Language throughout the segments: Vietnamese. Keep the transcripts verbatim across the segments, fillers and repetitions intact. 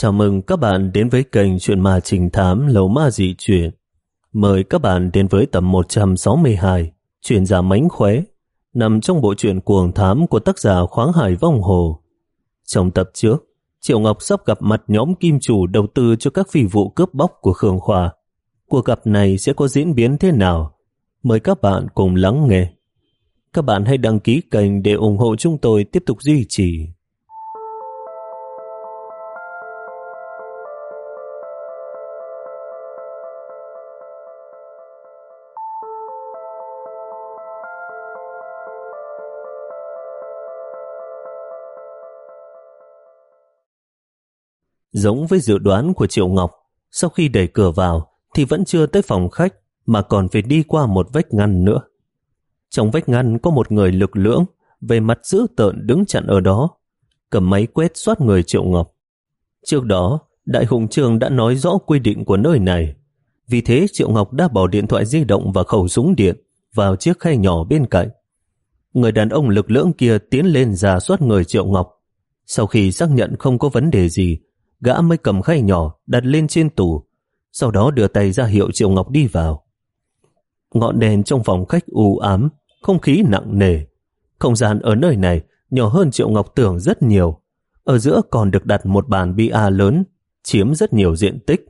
Chào mừng các bạn đến với kênh Chuyện Ma Trình Thám Lầu Ma Dị Chuyện. Mời các bạn đến với tập một trăm sáu mươi hai, Chuyện Giả Mánh Khóe, nằm trong bộ truyện cuồng thám của tác giả Khoáng Hải Vong Hồ. Trong tập trước, Triệu Ngọc sắp gặp mặt nhóm kim chủ đầu tư cho các phi vụ cướp bóc của Khương Khoa. Cuộc gặp này sẽ có diễn biến thế nào? Mời các bạn cùng lắng nghe. Các bạn hãy đăng ký kênh để ủng hộ chúng tôi tiếp tục duy trì. Giống với dự đoán của Triệu Ngọc, sau khi đẩy cửa vào thì vẫn chưa tới phòng khách mà còn phải đi qua một vách ngăn nữa. Trong vách ngăn có một người lực lưỡng, về mặt dữ tợn đứng chặn ở đó, cầm máy quét soát người Triệu Ngọc. Trước đó, Đại Hùng Trường đã nói rõ quy định của nơi này. Vì thế Triệu Ngọc đã bỏ điện thoại di động và khẩu súng điện vào chiếc khay nhỏ bên cạnh. Người đàn ông lực lưỡng kia tiến lên rà soát người Triệu Ngọc. Sau khi xác nhận không có vấn đề gì, gã mới cầm khay nhỏ đặt lên trên tủ, sau đó đưa tay ra hiệu Triệu Ngọc đi vào. Ngọn đèn trong phòng khách u ám, không khí nặng nề. Không gian ở nơi này nhỏ hơn Triệu Ngọc tưởng rất nhiều. Ở giữa còn được đặt một bàn bia lớn, chiếm rất nhiều diện tích.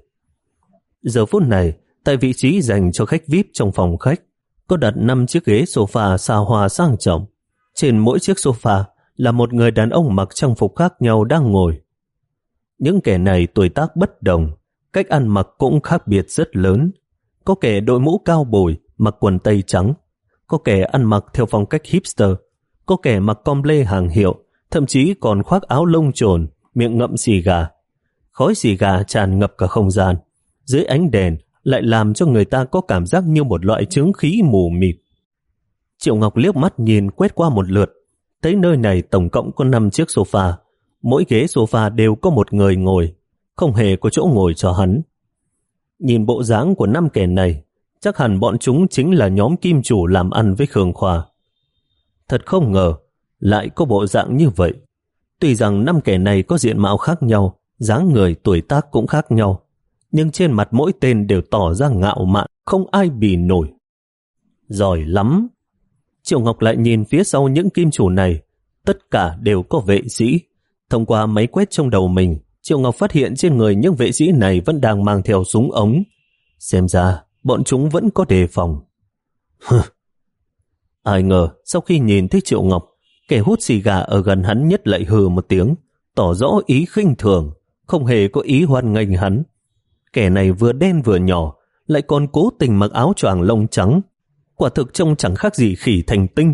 Giờ phút này, tại vị trí dành cho khách vi ai pi trong phòng khách, có đặt năm chiếc ghế sofa xa hoa sang trọng. Trên mỗi chiếc sofa là một người đàn ông mặc trang phục khác nhau đang ngồi. Những kẻ này tuổi tác bất đồng, cách ăn mặc cũng khác biệt rất lớn. Có kẻ đội mũ cao bồi, mặc quần tây trắng. Có kẻ ăn mặc theo phong cách hipster. Có kẻ mặc comble hàng hiệu, thậm chí còn khoác áo lông trồn, miệng ngậm xì gà. Khói xì gà tràn ngập cả không gian. Dưới ánh đèn lại làm cho người ta có cảm giác như một loại chứng khí mù mịt. Triệu Ngọc liếc mắt nhìn quét qua một lượt, thấy nơi này tổng cộng có năm chiếc sofa. Mỗi ghế sofa đều có một người ngồi, không hề có chỗ ngồi cho hắn. Nhìn bộ dáng của năm kẻ này, chắc hẳn bọn chúng chính là nhóm kim chủ làm ăn với Khương Khoa. Thật không ngờ, lại có bộ dạng như vậy. Tuy rằng năm kẻ này có diện mạo khác nhau, dáng người tuổi tác cũng khác nhau, nhưng trên mặt mỗi tên đều tỏ ra ngạo mạn, không ai bì nổi. Giỏi lắm! Triệu Ngọc lại nhìn phía sau những kim chủ này, tất cả đều có vệ sĩ. Thông qua máy quét trong đầu mình, Triệu Ngọc phát hiện trên người những vệ sĩ này vẫn đang mang theo súng ống. Xem ra, bọn chúng vẫn có đề phòng. Hừ. Ai ngờ, sau khi nhìn thấy Triệu Ngọc, kẻ hút xì gà ở gần hắn nhất lại hừ một tiếng, tỏ rõ ý khinh thường, không hề có ý hoan nghênh hắn. Kẻ này vừa đen vừa nhỏ, lại còn cố tình mặc áo choàng lông trắng. Quả thực trông chẳng khác gì khỉ thành tinh.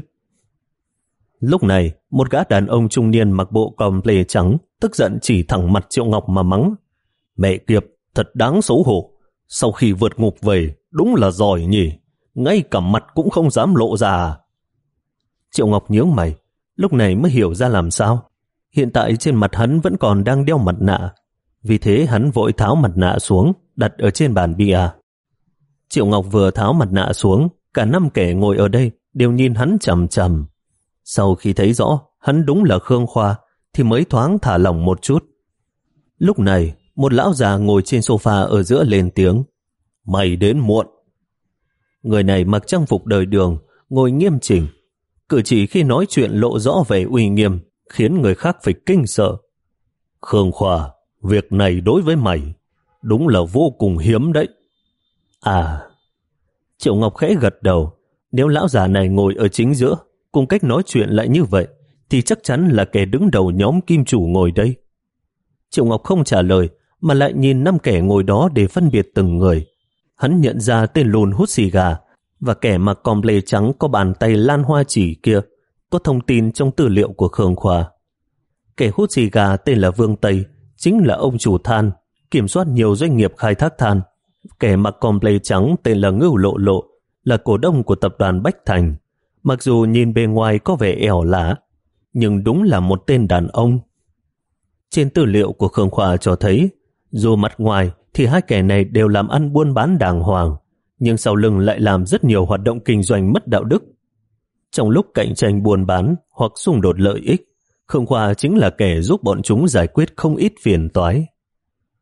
Lúc này, một gã đàn ông trung niên mặc bộ comble trắng, tức giận chỉ thẳng mặt Triệu Ngọc mà mắng. Mẹ kiếp, thật đáng xấu hổ. Sau khi vượt ngục về, đúng là giỏi nhỉ. Ngay cả mặt cũng không dám lộ ra. Triệu Ngọc nhướng mày, lúc này mới hiểu ra làm sao. Hiện tại trên mặt hắn vẫn còn đang đeo mặt nạ. Vì thế hắn vội tháo mặt nạ xuống, đặt ở trên bàn bia. Triệu Ngọc vừa tháo mặt nạ xuống, cả năm kẻ ngồi ở đây đều nhìn hắn chằm chằm. Sau khi thấy rõ hắn đúng là Khương Khoa thì mới thoáng thả lỏng một chút. Lúc này, một lão già ngồi trên sofa ở giữa lên tiếng. Mày đến muộn. Người này mặc trang phục đời đường, ngồi nghiêm chỉnh. Cử chỉ khi nói chuyện lộ rõ vẻ uy nghiêm, khiến người khác phải kinh sợ. Khương Khoa, việc này đối với mày đúng là vô cùng hiếm đấy. À, Triệu Ngọc khẽ gật đầu. Nếu lão già này ngồi ở chính giữa, cùng cách nói chuyện lại như vậy, thì chắc chắn là kẻ đứng đầu nhóm kim chủ ngồi đây. Triệu Ngọc không trả lời, mà lại nhìn năm kẻ ngồi đó để phân biệt từng người. Hắn nhận ra tên lùn hút xì gà và kẻ mặc comble trắng có bàn tay lan hoa chỉ kia, có thông tin trong tư liệu của Khương Khoa. Kẻ hút xì gà tên là Vương Tây, chính là ông chủ than, kiểm soát nhiều doanh nghiệp khai thác than. Kẻ mặc comble trắng tên là Ngưu Lộ Lộ, là cổ đông của tập đoàn Bách Thành. Mặc dù nhìn bề ngoài có vẻ ẻo lả, nhưng đúng là một tên đàn ông. Trên tư liệu của Khương Khoa cho thấy, dù mặt ngoài thì hai kẻ này đều làm ăn buôn bán đàng hoàng, nhưng sau lưng lại làm rất nhiều hoạt động kinh doanh mất đạo đức. Trong lúc cạnh tranh buôn bán hoặc xung đột lợi ích, Khương Khoa chính là kẻ giúp bọn chúng giải quyết không ít phiền toái.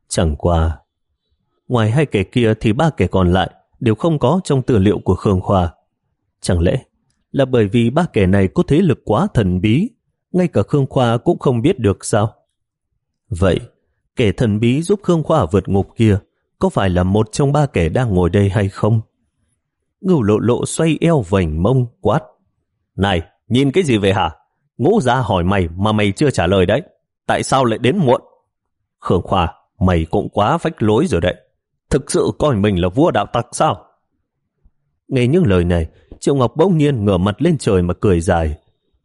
Chẳng qua, ngoài hai kẻ kia thì ba kẻ còn lại đều không có trong tư liệu của Khương Khoa. Chẳng lẽ là bởi vì ba kẻ này có thế lực quá thần bí, ngay cả Khương Khoa cũng không biết được sao? Vậy, kẻ thần bí giúp Khương Khoa vượt ngục kia có phải là một trong ba kẻ đang ngồi đây hay không? Ngưu Lộ Lộ xoay eo vành mông quát. Này, nhìn cái gì vậy hả? Ngũ Gia hỏi mày mà mày chưa trả lời đấy. Tại sao lại đến muộn? Khương Khoa, mày cũng quá phách lối rồi đấy. Thực sự coi mình là vua đạo tặc sao? Nghe những lời này, Triệu Ngọc bỗng nhiên ngửa mặt lên trời mà cười dài.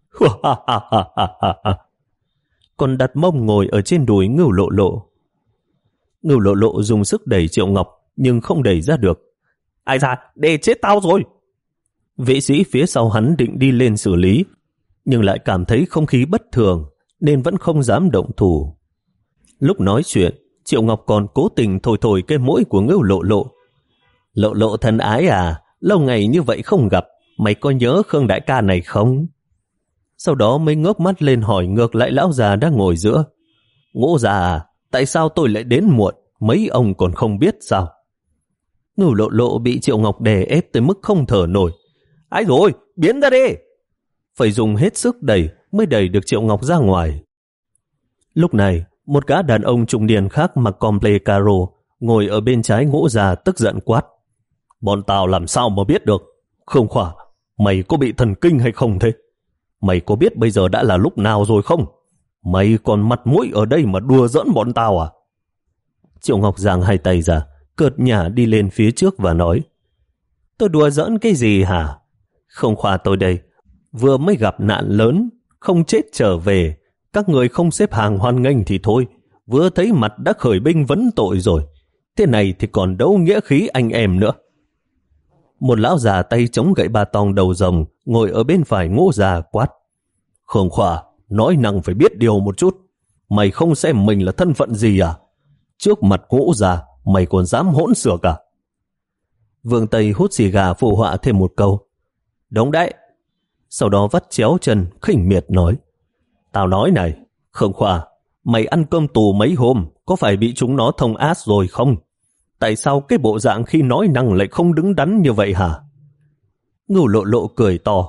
Còn đặt mông ngồi ở trên đùi Ngưu Lộ Lộ. Ngưu Lộ Lộ dùng sức đẩy Triệu Ngọc nhưng không đẩy ra được. Ai ra, để chết tao rồi. Vệ sĩ phía sau hắn định đi lên xử lý, nhưng lại cảm thấy không khí bất thường nên vẫn không dám động thủ. Lúc nói chuyện, Triệu Ngọc còn cố tình thổi thổi cái mũi của Ngưu Lộ Lộ. Lộ Lộ thân ái à, lâu ngày như vậy không gặp, mày có nhớ Khương đại ca này không? Sau đó mới ngước mắt lên hỏi ngược lại lão già đang ngồi giữa. Ngũ già à, tại sao tôi lại đến muộn, mấy ông còn không biết sao? Ngưu Lộ Lộ bị Triệu Ngọc đè ép tới mức không thở nổi. Ai rồi, biến ra đi! Phải dùng hết sức đẩy mới đẩy được Triệu Ngọc ra ngoài. Lúc này, một gã đàn ông trung niên khác mặc comple caro ngồi ở bên trái Ngũ già tức giận quát. Bọn tao làm sao mà biết được? Khương Khoa, mày có bị thần kinh hay không thế? Mày có biết bây giờ đã là lúc nào rồi không? Mày còn mặt mũi ở đây mà đùa giỡn bọn tao à? Triệu Ngọc giang hai tay ra, cợt nhả đi lên phía trước và nói. Tôi đùa giỡn cái gì hả? Khương Khoa tôi đây, vừa mới gặp nạn lớn, không chết trở về. Các người không xếp hàng hoan nghênh thì thôi, vừa thấy mặt đã khởi binh vấn tội rồi. Thế này thì còn đâu nghĩa khí anh em nữa. Một lão già tay chống gậy ba tong đầu rồng ngồi ở bên phải Ngũ già quát. Khương Khoa, nói năng phải biết điều một chút. Mày không xem mình là thân phận gì à? Trước mặt Ngũ già, mày còn dám hỗn xược à? Vương Tây hút xì gà phụ họa thêm một câu. Đúng đấy. Sau đó vắt chéo chân khinh miệt nói. Tao nói này, Khương Khoa, mày ăn cơm tù mấy hôm, có phải bị chúng nó thông át rồi không? Tại sao cái bộ dạng khi nói năng lại không đứng đắn như vậy hả? Ngưu Lộ Lộ cười to.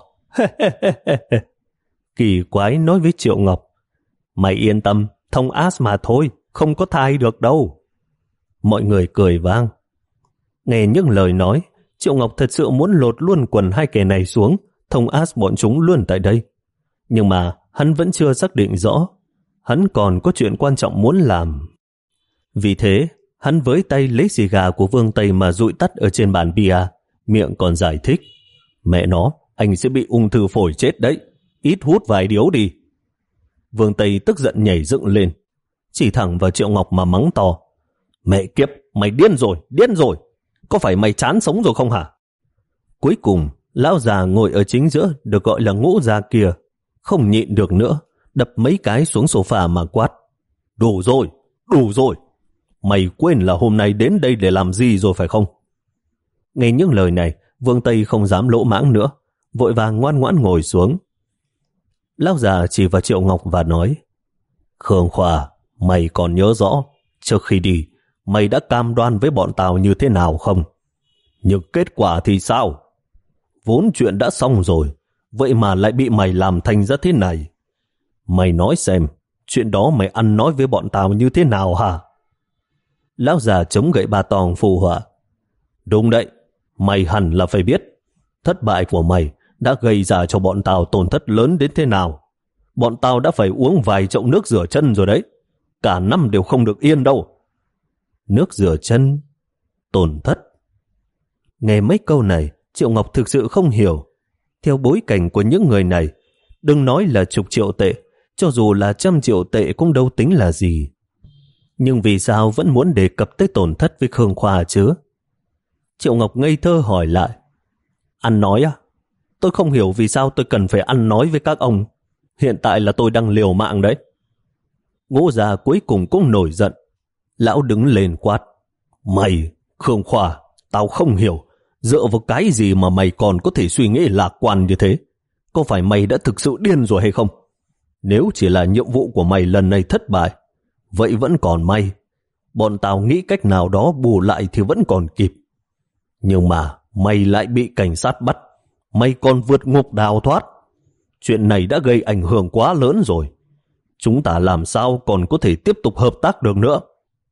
Kỳ quái nói với Triệu Ngọc. Mày yên tâm, thông át mà thôi, không có thai được đâu. Mọi người cười vang. Nghe những lời nói, Triệu Ngọc thật sự muốn lột luôn quần hai kẻ này xuống, thông át bọn chúng luôn tại đây. Nhưng mà hắn vẫn chưa xác định rõ. Hắn còn có chuyện quan trọng muốn làm. Vì thế, hắn với tay lấy xì gà của Vương Tây mà dụi tắt ở trên bàn bia, miệng còn giải thích. Mẹ nó, anh sẽ bị ung thư phổi chết đấy. Ít hút vài điếu đi. Vương Tây tức giận nhảy dựng lên, chỉ thẳng vào Triệu Ngọc mà mắng to. Mẹ kiếp, mày điên rồi, điên rồi. Có phải mày chán sống rồi không hả? Cuối cùng, lão già ngồi ở chính giữa được gọi là Ngũ già kia, không nhịn được nữa, đập mấy cái xuống sofa mà quát. Đủ rồi, đủ rồi. Mày quên là hôm nay đến đây để làm gì rồi phải không? Nghe những lời này, Vương Tây không dám lỗ mãng nữa, vội vàng ngoan ngoãn ngồi xuống. Lão già chỉ vào Triệu Ngọc và nói. Khương Khoa, mày còn nhớ rõ, trước khi đi, mày đã cam đoan với bọn tao như thế nào không? Nhưng kết quả thì sao? Vốn chuyện đã xong rồi, vậy mà lại bị mày làm thành ra thế này. Mày nói xem, chuyện đó mày ăn nói với bọn tao như thế nào hả? Lão già chống gậy ba tong phù họa. Đúng đấy, mày hẳn là phải biết. Thất bại của mày đã gây ra cho bọn tao tổn thất lớn đến thế nào. Bọn tao đã phải uống vài chậu nước rửa chân rồi đấy. Cả năm đều không được yên đâu. Nước rửa chân? Tổn thất? Nghe mấy câu này, Triệu Ngọc thực sự không hiểu. Theo bối cảnh của những người này, đừng nói là chục triệu tệ, cho dù là trăm triệu tệ cũng đâu tính là gì. Nhưng vì sao vẫn muốn đề cập tới tổn thất với Khương Khoa chứ? Triệu Ngọc ngây thơ hỏi lại. Ăn nói à? Tôi không hiểu vì sao tôi cần phải ăn nói với các ông. Hiện tại là tôi đang liều mạng đấy. Ngũ già cuối cùng cũng nổi giận. Lão đứng lên quát. Mày, Khương Khoa, tao không hiểu. Dựa vào cái gì mà mày còn có thể suy nghĩ lạc quan như thế? Có phải mày đã thực sự điên rồi hay không? Nếu chỉ là nhiệm vụ của mày lần này thất bại, vậy vẫn còn may. bọn tao nghĩ cách nào đó bù lại thì vẫn còn kịp. Nhưng mà mày lại bị cảnh sát bắt, mày còn vượt ngục đào thoát. Chuyện này đã gây ảnh hưởng quá lớn rồi. Chúng ta làm sao còn có thể tiếp tục hợp tác được nữa?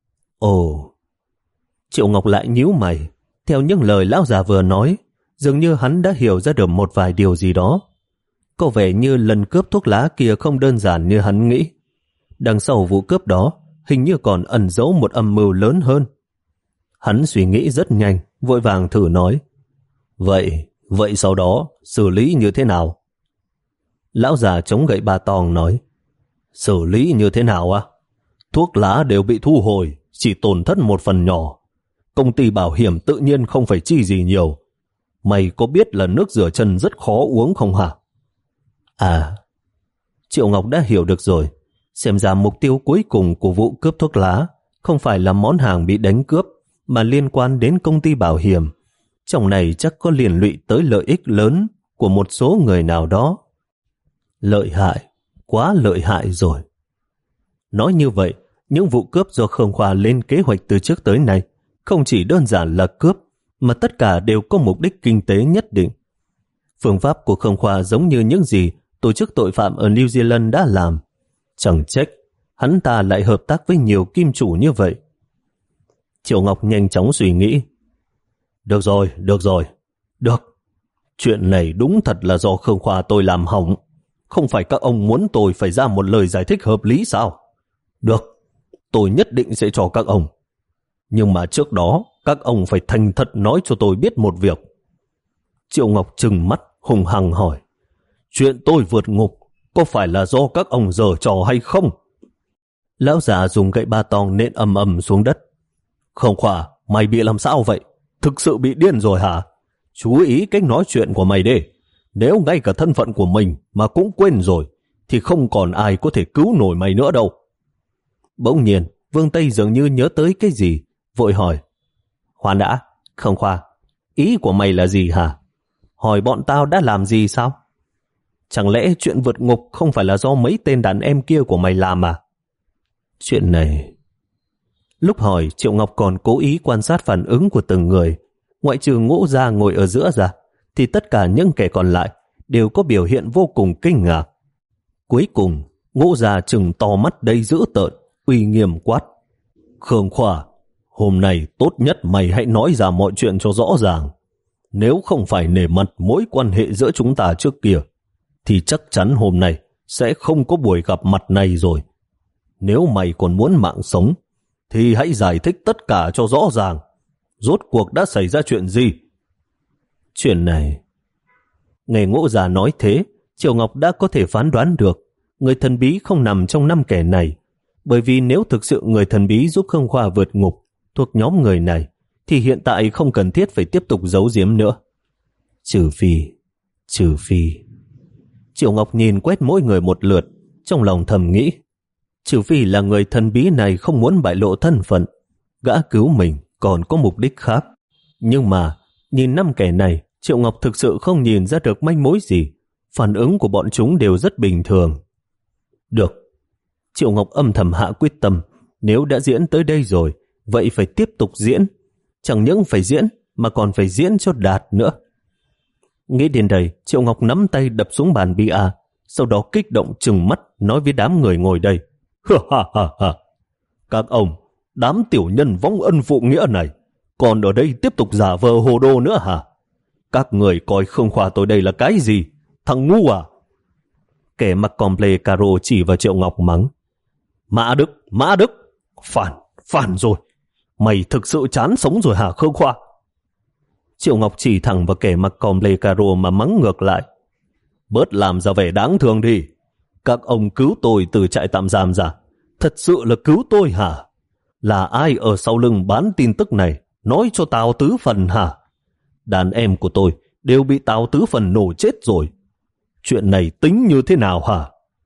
Ồ, Triệu Ngọc lại nhíu mày. Theo những lời lão già vừa nói, dường như hắn đã hiểu ra được một vài điều gì đó. Có vẻ như lần cướp thuốc lá kia không đơn giản như hắn nghĩ. Đằng sau vụ cướp đó, hình như còn ẩn giấu một âm mưu lớn hơn. Hắn suy nghĩ rất nhanh, vội vàng thử nói. Vậy, vậy sau đó, xử lý như thế nào? Lão già chống gậy ba tong nói. Xử lý như thế nào à? Thuốc lá đều bị thu hồi, chỉ tổn thất một phần nhỏ. Công ty bảo hiểm tự nhiên không phải chi gì nhiều. Mày có biết là nước rửa chân rất khó uống không hả? À, Triệu Ngọc đã hiểu được rồi. Xem ra mục tiêu cuối cùng của vụ cướp thuốc lá không phải là món hàng bị đánh cướp, mà liên quan đến công ty bảo hiểm. Trong này chắc có liên lụy tới lợi ích lớn của một số người nào đó. Lợi hại, quá lợi hại rồi. Nói như vậy, những vụ cướp do Khương Khoa lên kế hoạch từ trước tới nay không chỉ đơn giản là cướp, mà tất cả đều có mục đích kinh tế nhất định. Phương pháp của Khương Khoa giống như những gì tổ chức tội phạm ở New Zealand đã làm. Chẳng trách, hắn ta lại hợp tác với nhiều kim chủ như vậy. Triệu Ngọc nhanh chóng suy nghĩ. Được rồi, được rồi, được. Chuyện này đúng thật là do Khương Khoa tôi làm hỏng. Không phải các ông muốn tôi phải ra một lời giải thích hợp lý sao? Được, tôi nhất định sẽ cho các ông. Nhưng mà trước đó, các ông phải thành thật nói cho tôi biết một việc. Triệu Ngọc trừng mắt, hùng hăng hỏi. Chuyện tôi vượt ngục, có phải là do các ông giở trò hay không? Lão già dùng gậy ba tong nện ầm ầm xuống đất. Không Khoa, mày bị làm sao vậy? Thực sự bị điên rồi hả? Chú ý cách nói chuyện của mày đi. Nếu ngay cả thân phận của mình mà cũng quên rồi, thì không còn ai có thể cứu nổi mày nữa đâu. Bỗng nhiên, Vương Tây dường như nhớ tới cái gì, vội hỏi. Khoan đã, Không Khoa, ý của mày là gì hả? Hỏi bọn tao đã làm gì sao? Chẳng lẽ chuyện vượt ngục không phải là do mấy tên đàn em kia của mày làm à? Chuyện này... Lúc hỏi, Triệu Ngọc còn cố ý quan sát phản ứng của từng người. Ngoại trừ Ngũ Gia ngồi ở giữa ra, thì tất cả những kẻ còn lại đều có biểu hiện vô cùng kinh ngạc. Cuối cùng, Ngũ Gia trừng to mắt đầy dữ tợn, uy nghiêm quát. Khương Khoa, hôm nay tốt nhất mày hãy nói ra mọi chuyện cho rõ ràng. Nếu không phải nể mặt mối quan hệ giữa chúng ta trước kia, thì chắc chắn hôm nay sẽ không có buổi gặp mặt này rồi. Nếu mày còn muốn mạng sống, thì hãy giải thích tất cả cho rõ ràng. Rốt cuộc đã xảy ra chuyện gì? Chuyện này... Nghe Ngũ Gia nói thế, Triệu Ngọc đã có thể phán đoán được người thần bí không nằm trong năm kẻ này. Bởi vì nếu thực sự người thần bí giúp Khương Khoa vượt ngục thuộc nhóm người này, thì hiện tại không cần thiết phải tiếp tục giấu giếm nữa. Trừ phi, trừ phi... Triệu Ngọc nhìn quét mỗi người một lượt, trong lòng thầm nghĩ. Trừ phi là người thần bí này không muốn bại lộ thân phận, gã cứu mình còn có mục đích khác. Nhưng mà, nhìn năm kẻ này, Triệu Ngọc thực sự không nhìn ra được manh mối gì. Phản ứng của bọn chúng đều rất bình thường. Được. Triệu Ngọc âm thầm hạ quyết tâm, nếu đã diễn tới đây rồi, vậy phải tiếp tục diễn. Chẳng những phải diễn, mà còn phải diễn cho đạt nữa. Nghĩ đến đây, Triệu Ngọc nắm tay đập xuống bàn bia, sau đó kích động trừng mắt nói với đám người ngồi đây. Ha ha ha! Các ông, đám tiểu nhân vong ân phụ nghĩa này, còn ở đây tiếp tục giả vờ hồ đồ nữa hả? Các người coi Khương Khoa tôi đây là cái gì? Thằng ngu à? Kẻ mặc comple caro chỉ vào Triệu Ngọc mắng. Mã Đức, Mã Đức! Phản, phản rồi! Mày thực sự chán sống rồi hả Khương Khoa? Triệu Ngọc chỉ thẳng vào kẻ mặc comple caro mà mắng ngược lại. Bớt làm ra vẻ đáng thương đi. Các ông cứu tôi từ trại tạm giam ra. Thật sự là cứu tôi hả? Là ai ở sau lưng bán tin tức này nói cho Tào Tứ Phần hả? Đàn em của tôi đều bị Tào Tứ Phần nổ chết rồi. Chuyện này tính như thế nào hả?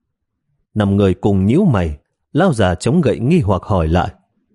Năm người cùng nhíu mày, lão già chống gậy nghi hoặc hỏi lại.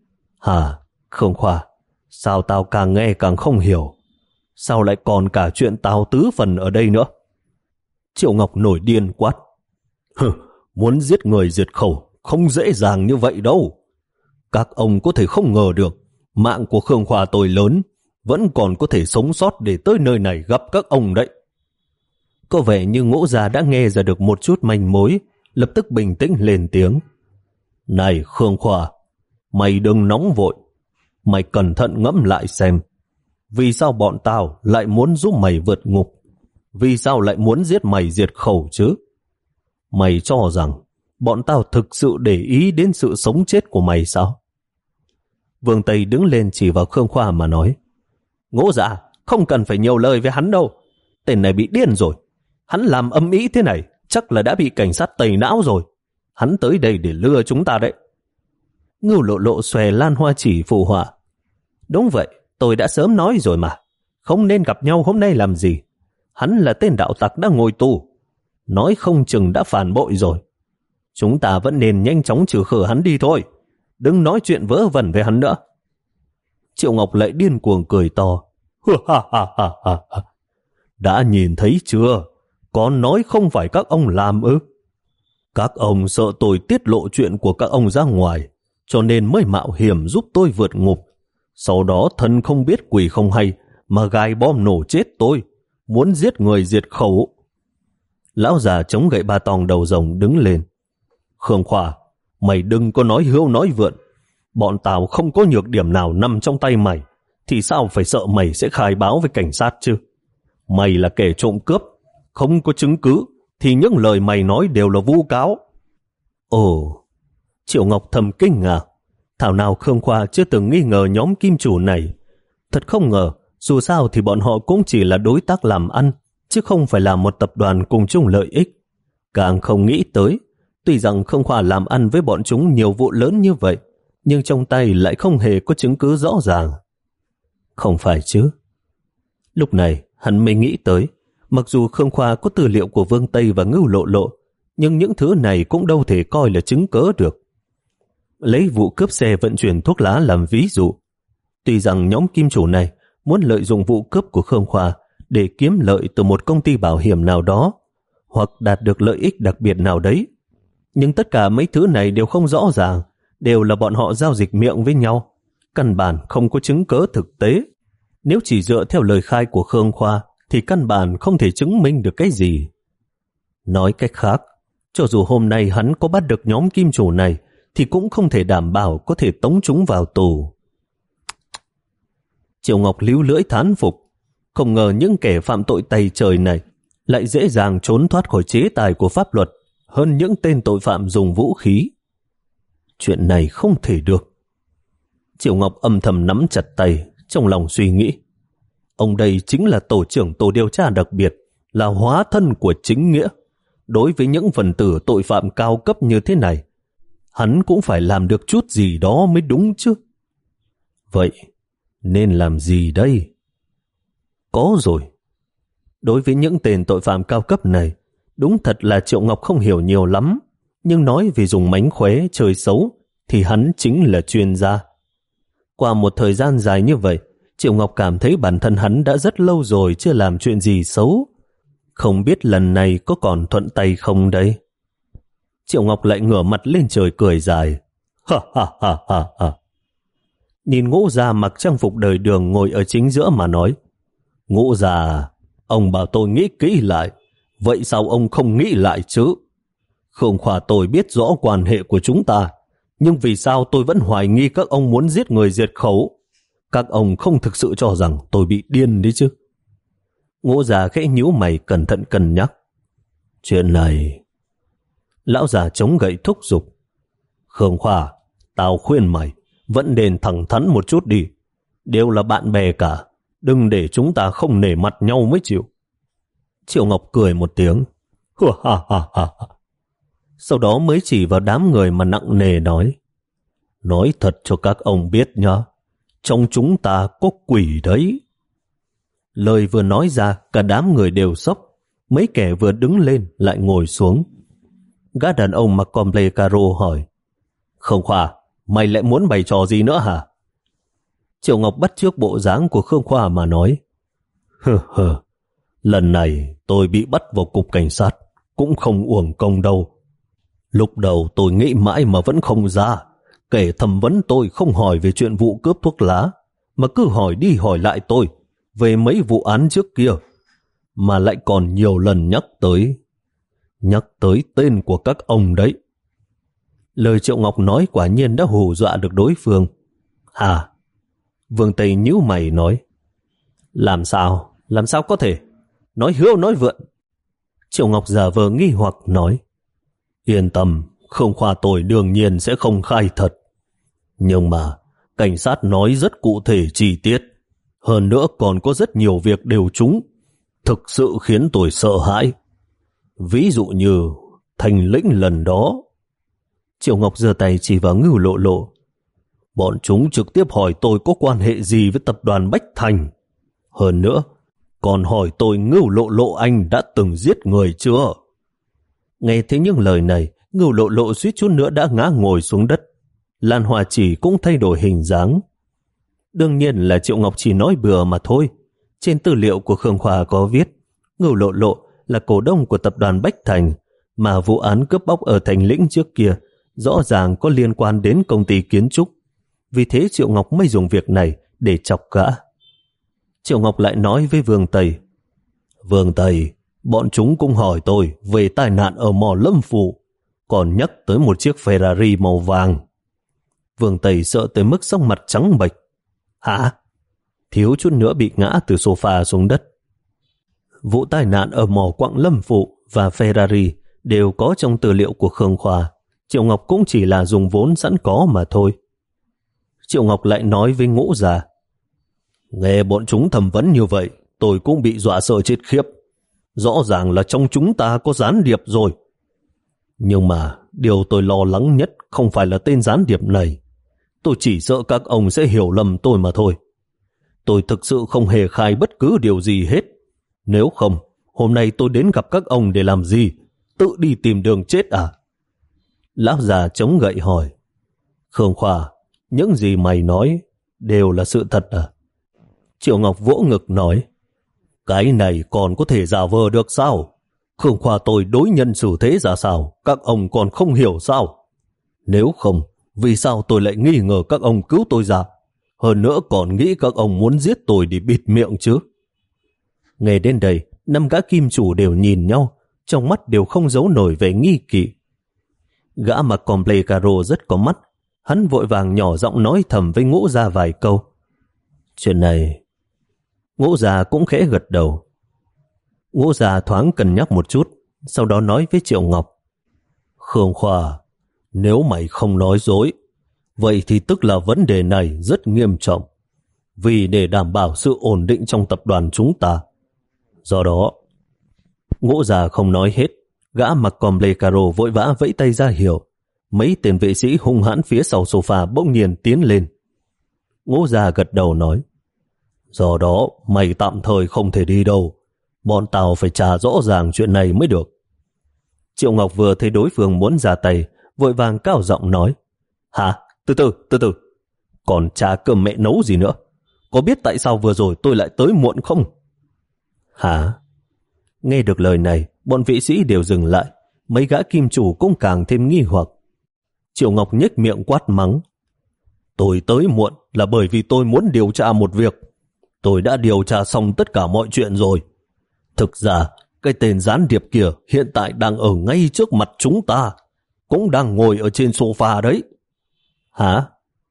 Hả? Khương Khoa, sao tao càng nghe càng không hiểu? Sao lại còn cả chuyện Tào Tứ Phần ở đây nữa? Triệu Ngọc nổi điên quát. Hừ, muốn giết người diệt khẩu không dễ dàng như vậy đâu. Các ông có thể không ngờ được, mạng của Khương Khoa tôi lớn, vẫn còn có thể sống sót để tới nơi này gặp các ông đấy. Có vẻ như Ngũ Gia đã nghe ra được một chút manh mối, lập tức bình tĩnh lên tiếng. Này Khương Khoa, mày đừng nóng vội, mày cẩn thận ngẫm lại xem. Vì sao bọn tao lại muốn giúp mày vượt ngục? Vì sao lại muốn giết mày diệt khẩu chứ? Mày cho rằng bọn tao thực sự để ý đến sự sống chết của mày sao? Vương Tây đứng lên chỉ vào Khương Khoa mà nói. Ngũ Dạ, không cần phải nhiều lời với hắn đâu. Tên này bị điên rồi. Hắn làm âm ý thế này, chắc là đã bị cảnh sát tẩy não rồi. Hắn tới đây để lừa chúng ta đấy. Ngưu Lộ Lộ xòe lan hoa chỉ phụ họa. Đúng vậy, tôi đã sớm nói rồi mà. Không nên gặp nhau hôm nay làm gì. Hắn là tên đạo tặc đã ngồi tù. Nói không chừng đã phản bội rồi. Chúng ta vẫn nên nhanh chóng trừ khử hắn đi thôi. Đừng nói chuyện vớ vẩn về hắn nữa. Triệu Ngọc lại điên cuồng cười to. Đã nhìn thấy chưa? Còn nói không phải các ông làm ư? Các ông sợ tôi tiết lộ chuyện của các ông ra ngoài, cho nên mới mạo hiểm giúp tôi vượt ngục. Sau đó thân không biết quỷ không hay mà gài bom nổ chết tôi, muốn giết người diệt khẩu. Lão già chống gậy ba tong đầu rồng đứng lên. Khương Khoa, mày đừng có nói hưu nói vượn. Bọn tao không có nhược điểm nào nằm trong tay mày, thì sao phải sợ mày sẽ khai báo với cảnh sát chứ? Mày là kẻ trộm cướp, không có chứng cứ, thì những lời mày nói đều là vu cáo. Ồ, Triệu Ngọc thầm kinh ngạc. Thảo nào Khương Khoa chưa từng nghi ngờ nhóm kim chủ này. Thật không ngờ, dù sao thì bọn họ cũng chỉ là đối tác làm ăn, chứ không phải là một tập đoàn cùng chung lợi ích. Càng không nghĩ tới, tuy rằng Khương Khoa làm ăn với bọn chúng nhiều vụ lớn như vậy, nhưng trong tay lại không hề có chứng cứ rõ ràng. Không phải chứ? Lúc này, hắn mới nghĩ tới, mặc dù Khương Khoa có tư liệu của Vương Tây và Ngưu Lộ Lộ, nhưng những thứ này cũng đâu thể coi là chứng cớ được. Lấy vụ cướp xe vận chuyển thuốc lá làm ví dụ. Tuy rằng nhóm kim chủ này muốn lợi dụng vụ cướp của Khương Khoa để kiếm lợi từ một công ty bảo hiểm nào đó, hoặc đạt được lợi ích đặc biệt nào đấy, nhưng tất cả mấy thứ này đều không rõ ràng, đều là bọn họ giao dịch miệng với nhau, căn bản không có chứng cớ thực tế. Nếu chỉ dựa theo lời khai của Khương Khoa thì căn bản không thể chứng minh được cái gì. Nói cách khác, cho dù hôm nay hắn có bắt được nhóm kim chủ này thì cũng không thể đảm bảo có thể tống chúng vào tù. Triệu Ngọc líu lưỡi thán phục, không ngờ những kẻ phạm tội tày trời này lại dễ dàng trốn thoát khỏi chế tài của pháp luật hơn những tên tội phạm dùng vũ khí. Chuyện này không thể được. Triệu Ngọc âm thầm nắm chặt tay, trong lòng suy nghĩ. Ông đây chính là tổ trưởng tổ điều tra đặc biệt, là hóa thân của chính nghĩa. Đối với những phần tử tội phạm cao cấp như thế này, hắn cũng phải làm được chút gì đó mới đúng chứ. Vậy, nên làm gì đây? Có rồi. Đối với những tên tội phạm cao cấp này, đúng thật là Triệu Ngọc không hiểu nhiều lắm, nhưng nói về dùng mánh khóe chơi xấu thì hắn chính là chuyên gia. Qua một thời gian dài như vậy, Triệu Ngọc cảm thấy bản thân hắn đã rất lâu rồi chưa làm chuyện gì xấu. Không biết lần này có còn thuận tay không đây? Triệu Ngọc lại ngửa mặt lên trời cười dài. Ha ha ha ha ha. Nhìn Ngũ Gia mặc trang phục đời đường ngồi ở chính giữa mà nói. Ngũ Gia, ông bảo tôi nghĩ kỹ lại. Vậy sao ông không nghĩ lại chứ? Khương Khoa tôi biết rõ quan hệ của chúng ta, nhưng vì sao tôi vẫn hoài nghi các ông muốn giết người diệt khẩu? Các ông không thực sự cho rằng tôi bị điên đấy chứ? Ngũ Già khẽ nhíu mày cẩn thận cân nhắc. Chuyện này... Lão già chống gậy thúc giục. Khương Khoa, tao khuyên mày vẫn nên thẳng thắn một chút đi. Đều là bạn bè cả, đừng để chúng ta không nể mặt nhau mới chịu. Triệu Ngọc cười một tiếng. Ha ha ha. Sau đó mới chỉ vào đám người mà nặng nề nói. Nói thật cho các ông biết nhá, trong chúng ta có quỷ đấy. Lời vừa nói ra, cả đám người đều sốc. Mấy kẻ vừa đứng lên lại ngồi xuống. Gã đàn ông mặc comple caro hỏi. Khương Khoa, mày lại muốn bày trò gì nữa hả? Triệu Ngọc bắt chước bộ dáng của Khương Khoa mà nói. Hừ hừ, lần này tôi bị bắt vào cục cảnh sát cũng không uổng công đâu. Lúc đầu tôi nghĩ mãi mà vẫn không ra, kẻ thẩm vấn tôi không hỏi về chuyện vụ cướp thuốc lá, mà cứ hỏi đi hỏi lại tôi về mấy vụ án trước kia, mà lại còn nhiều lần nhắc tới, nhắc tới tên của các ông đấy. Lời Triệu Ngọc nói quả nhiên đã hù dọa được đối phương. Hả? Vương Tây nhíu mày nói. Làm sao? Làm sao có thể? Nói hữu nói vượn. Triệu Ngọc giả vờ nghi hoặc nói. Yên tâm, Khương Khoa tôi đương nhiên sẽ không khai thật. Nhưng mà cảnh sát nói rất cụ thể chi tiết. Hơn nữa còn có rất nhiều việc đều trúng, thực sự khiến tôi sợ hãi. Ví dụ như Thành Lĩnh lần đó. Triệu Ngọc giơ tay chỉ vào Ngưu Lộ Lộ. Bọn chúng trực tiếp hỏi tôi có quan hệ gì với tập đoàn Bách Thành. Hơn nữa, còn hỏi tôi Ngưu Lộ Lộ anh đã từng giết người chưa? Nghe thấy những lời này, Ngưu Lộ Lộ suýt chút nữa đã ngã ngồi xuống đất. Lan Hoa Chỉ cũng thay đổi hình dáng. Đương nhiên là Triệu Ngọc chỉ nói bừa mà thôi. Trên tư liệu của Khương Khoa có viết Ngưu Lộ Lộ là cổ đông của tập đoàn Bách Thành, mà vụ án cướp bóc ở Thành Lĩnh trước kia rõ ràng có liên quan đến công ty kiến trúc. Vì thế Triệu Ngọc mới dùng việc này để chọc gã. Triệu Ngọc lại nói với Vương Tây. Vương Tây, bọn chúng cũng hỏi tôi về tai nạn ở mỏ Lâm Phủ, còn nhắc tới một chiếc Ferrari màu vàng. Vương Tây sợ tới mức sắc mặt trắng bệch. Hả? Thiếu chút nữa bị ngã từ sofa xuống đất. Vụ tai nạn ở mỏ quặng Lâm Phụ và Ferrari đều có trong tư liệu của Khương Khoa. Triệu Ngọc cũng chỉ là dùng vốn sẵn có mà thôi. Triệu Ngọc lại nói với Ngũ Già. Nghe bọn chúng thẩm vấn như vậy, tôi cũng bị dọa sợ chết khiếp. Rõ ràng là trong chúng ta có gián điệp rồi. Nhưng mà điều tôi lo lắng nhất không phải là tên gián điệp này. Tôi chỉ sợ các ông sẽ hiểu lầm tôi mà thôi. Tôi thực sự không hề khai bất cứ điều gì hết. Nếu không, hôm nay tôi đến gặp các ông để làm gì? Tự đi tìm đường chết à? Lão già chống gậy hỏi. Khương Khoa, những gì mày nói đều là sự thật à? Triệu Ngọc vỗ ngực nói. Cái này còn có thể giả vờ được sao? Khương Khoa tôi đối nhân xử thế ra sao? Các ông còn không hiểu sao? Nếu không, vì sao tôi lại nghi ngờ các ông cứu tôi ra? Hơn nữa còn nghĩ các ông muốn giết tôi để bịt miệng chứ? Nghe đến đây, năm gã kim chủ đều nhìn nhau, trong mắt đều không giấu nổi vẻ nghi kỵ. Gã mặc comple caro rất có mắt, hắn vội vàng nhỏ giọng nói thầm với Ngũ Gia vài câu. Chuyện này... Ngũ Gia cũng khẽ gật đầu. Ngũ Gia thoáng cân nhắc một chút, sau đó nói với Triệu Ngọc. Khương Khoa, nếu mày không nói dối, vậy thì tức là vấn đề này rất nghiêm trọng. Vì để đảm bảo sự ổn định trong tập đoàn chúng ta. Do đó, Ngũ Gia không nói hết, gã mặc comple caro vội vã vẫy tay ra hiệu. Mấy tên vệ sĩ hung hãn phía sau sofa bỗng nhiên tiến lên. Ngũ Gia gật đầu nói. Do đó, mày tạm thời không thể đi đâu. Bọn tao phải trả rõ ràng chuyện này mới được. Triệu Ngọc vừa thấy đối phương muốn ra tay, vội vàng cao giọng nói. Hả? Từ từ, từ từ. Còn trả cơm mẹ nấu gì nữa? Có biết tại sao vừa rồi tôi lại tới muộn không? Hả? Nghe được lời này, bọn vệ sĩ đều dừng lại. Mấy gã kim chủ cũng càng thêm nghi hoặc. Triệu Ngọc nhếch miệng quát mắng. Tôi tới muộn là bởi vì tôi muốn điều tra một việc. Tôi đã điều tra xong tất cả mọi chuyện rồi. Thực ra, cái tên gián điệp kia hiện tại đang ở ngay trước mặt chúng ta. Cũng đang ngồi ở trên sofa đấy. Hả?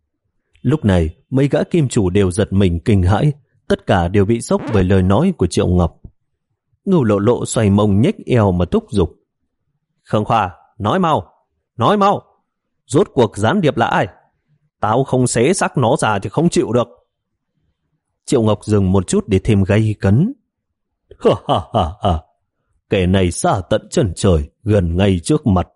Lúc này, mấy gã kim chủ đều giật mình kinh hãi. Tất cả đều bị sốc bởi lời nói của Triệu Ngọc. Ngưu Lộ Lộ xoay mông nhếch eo mà thúc giục. Khương Khoa, nói mau, nói mau. Rốt cuộc gián điệp là ai? Tao không xé xác nó ra thì không chịu được. Triệu Ngọc dừng một chút để thêm gay cấn. Ha ha ha ha. Kẻ này xa tận chân trời, gần ngay trước mặt.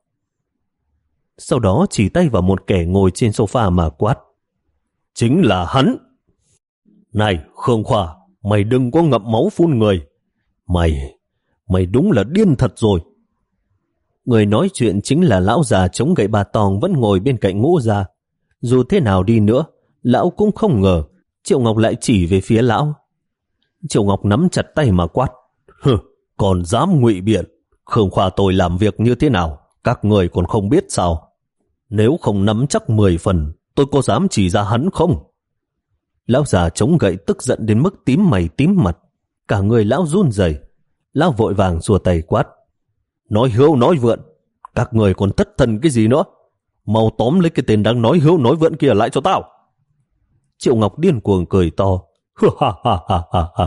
Sau đó chỉ tay vào một kẻ ngồi trên sofa mà quát. Chính là hắn. Này Khương Khoa, mày đừng có ngậm máu phun người. Mày, mày đúng là điên thật rồi. Người nói chuyện chính là lão già chống gậy bà tòng vẫn ngồi bên cạnh Ngũ Gia. Dù thế nào đi nữa, lão cũng không ngờ Triệu Ngọc lại chỉ về phía lão. Triệu Ngọc nắm chặt tay mà quát. Hừ, còn dám ngụy biện. Khương Khoa tôi làm việc như thế nào, các người còn không biết sao? Nếu không nắm chắc mười phần, tôi có dám chỉ ra hắn không? Lão già chống gậy tức giận đến mức tím mày tím mặt. Cả người lão run rẩy. Lão vội vàng xua tay quát. Nói hưu nói vượn, các người còn thất thần cái gì nữa? Mau tóm lấy cái tên đang nói hưu nói vượn kia lại cho tao. Triệu Ngọc điên cuồng cười to. Ha ha ha ha ha.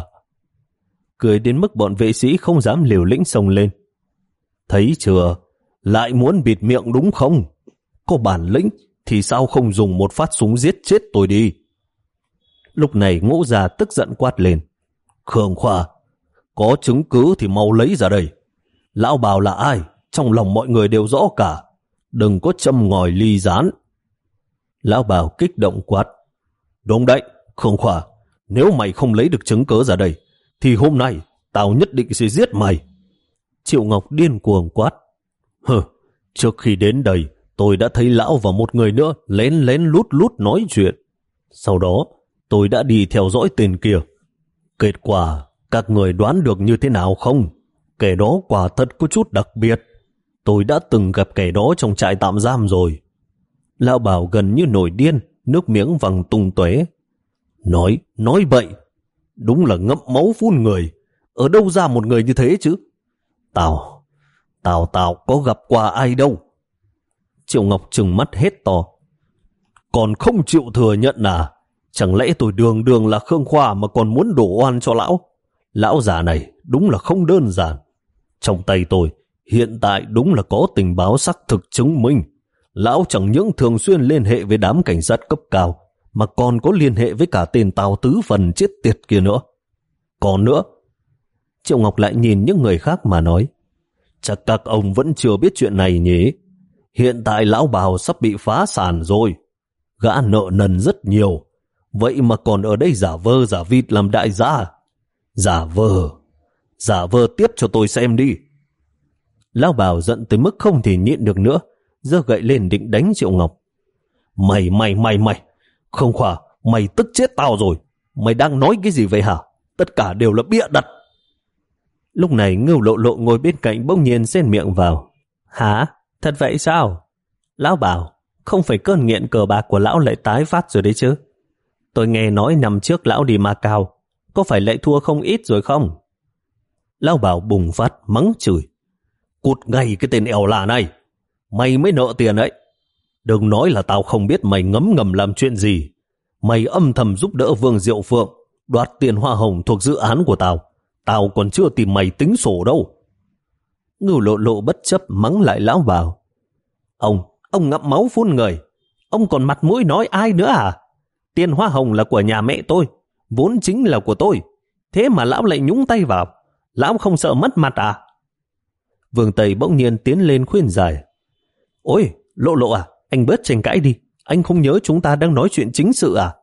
Cười đến mức bọn vệ sĩ không dám liều lĩnh xông lên. Thấy chưa, lại muốn bịt miệng đúng không? Có bản lĩnh thì sao không dùng một phát súng giết chết tôi đi? Lúc này Ngũ già tức giận quát lên. Khương Khoa, có chứng cứ thì mau lấy ra đây. Lão Bảo là ai? Trong lòng mọi người đều rõ cả. Đừng có châm ngòi ly gián. Lão Bảo kích động quát. Đúng đấy, Khương Khoa, nếu mày không lấy được chứng cứ ra đây, thì hôm nay tao nhất định sẽ giết mày. Triệu Ngọc điên cuồng quát. Hừ, trước khi đến đây, tôi đã thấy lão và một người nữa lén lén lút lút nói chuyện. Sau đó, tôi đã đi theo dõi tên kia. Kết quả, các người đoán được như thế nào không? Kẻ đó quả thật có chút đặc biệt. Tôi đã từng gặp kẻ đó trong trại tạm giam rồi. Lão Bảo gần như nổi điên, nước miếng văng tung tóe. Nói, nói bậy. Đúng là ngậm máu phun người. Ở đâu ra một người như thế chứ? Tao, tao, tao có gặp qua ai đâu. Triệu Ngọc trừng mắt hết to. Còn không chịu thừa nhận à? Chẳng lẽ tôi đường đường là Khương Khoa mà còn muốn đổ oan cho lão? Lão già này đúng là không đơn giản. Trong tay tôi hiện tại đúng là có tình báo xác thực chứng minh. Lão chẳng những thường xuyên liên hệ với đám cảnh sát cấp cao, mà còn có liên hệ với cả tên Tào Tứ Phần chết tiệt kia nữa. Còn nữa, Triệu Ngọc lại nhìn những người khác mà nói, chắc các ông vẫn chưa biết chuyện này nhỉ? Hiện tại lão Bào sắp bị phá sản rồi. Gã nợ nần rất nhiều. Vậy mà còn ở đây giả vơ giả vịt làm đại gia. Giả vờ. Giả vờ tiếp cho tôi xem đi. Lão Bào giận tới mức không thể nhịn được nữa, giơ gậy lên định đánh Triệu Ngọc. Mày mày mày mày. Không Khoa, mày tức chết tao rồi. Mày đang nói cái gì vậy hả? Tất cả đều là bịa đặt. Lúc này Ngưu Lộ Lộ ngồi bên cạnh bỗng nhiên xen miệng vào. Hả? Thật vậy sao? Lão bảo, không phải cơn nghiện cờ bạc của lão lại tái phát rồi đấy chứ? Tôi nghe nói năm trước lão đi Macau, có phải lại thua không ít rồi không? Lão bảo bùng phát mắng chửi. Cút ngay cái tên ẻo lả này. Mày mới nợ tiền ấy. Đừng nói là tao không biết mày ngấm ngầm làm chuyện gì. Mày âm thầm giúp đỡ Vương Diệu Phượng đoạt tiền hoa hồng thuộc dự án của tao. Tao còn chưa tìm mày tính sổ đâu. Ngưu Lộ Lộ bất chấp mắng lại lão bảo. Ông, ông ngậm máu phun người. Ông còn mặt mũi nói ai nữa à? Tiền hoa hồng là của nhà mẹ tôi, vốn chính là của tôi. Thế mà lão lại nhúng tay vào. Lão không sợ mất mặt à? Vương Tây bỗng nhiên tiến lên khuyên giải. Ôi, Lộ Lộ à, anh bớt tranh cãi đi. Anh không nhớ chúng ta đang nói chuyện chính sự à?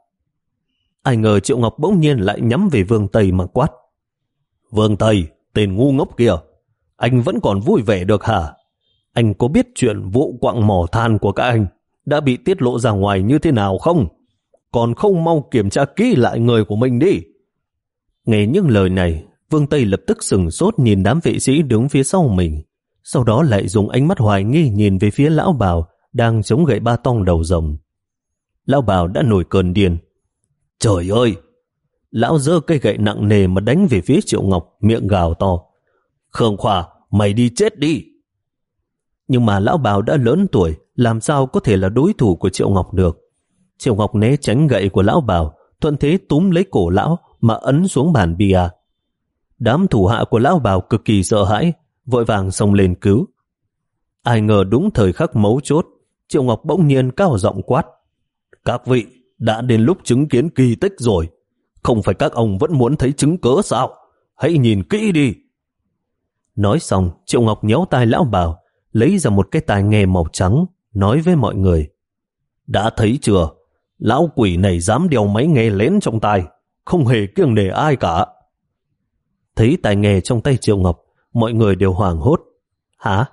Ai ngờ Triệu Ngọc bỗng nhiên lại nhắm về Vương Tây mà quát. Vương Tây, tên ngu ngốc kia, anh vẫn còn vui vẻ được hả? Anh có biết chuyện vụ quặng mỏ than của các anh đã bị tiết lộ ra ngoài như thế nào không? Còn không mau kiểm tra kỹ lại người của mình đi. Nghe những lời này, Vương Tây lập tức sửng sốt nhìn đám vệ sĩ đứng phía sau mình, sau đó lại dùng ánh mắt hoài nghi nhìn về phía lão Bào đang chống gậy ba tong đầu rồng. Lão Bào đã nổi cơn điên. Trời ơi! Lão giơ cây gậy nặng nề mà đánh về phía Triệu Ngọc, miệng gào to. Khương Khoa, mày đi chết đi! Nhưng mà lão Bào đã lớn tuổi, làm sao có thể là đối thủ của Triệu Ngọc được. Triệu Ngọc né tránh gậy của lão Bào, thuận thế túm lấy cổ lão mà ấn xuống bàn bia. Đám thủ hạ của lão Bào cực kỳ sợ hãi, vội vàng xông lên cứu. Ai ngờ đúng thời khắc mấu chốt, Triệu Ngọc bỗng nhiên cao giọng quát. Các vị, đã đến lúc chứng kiến kỳ tích rồi. Không phải các ông vẫn muốn thấy chứng cớ sao? Hãy nhìn kỹ đi. Nói xong, Triệu Ngọc nhéo tai lão Bào, lấy ra một cái tai nghe màu trắng, nói với mọi người. Đã thấy chưa? Lão quỷ này dám đeo máy nghe lén trong tai, không hề kiêng nể ai cả. Thấy tai nghe trong tay Triệu Ngọc, mọi người đều hoảng hốt. Hả?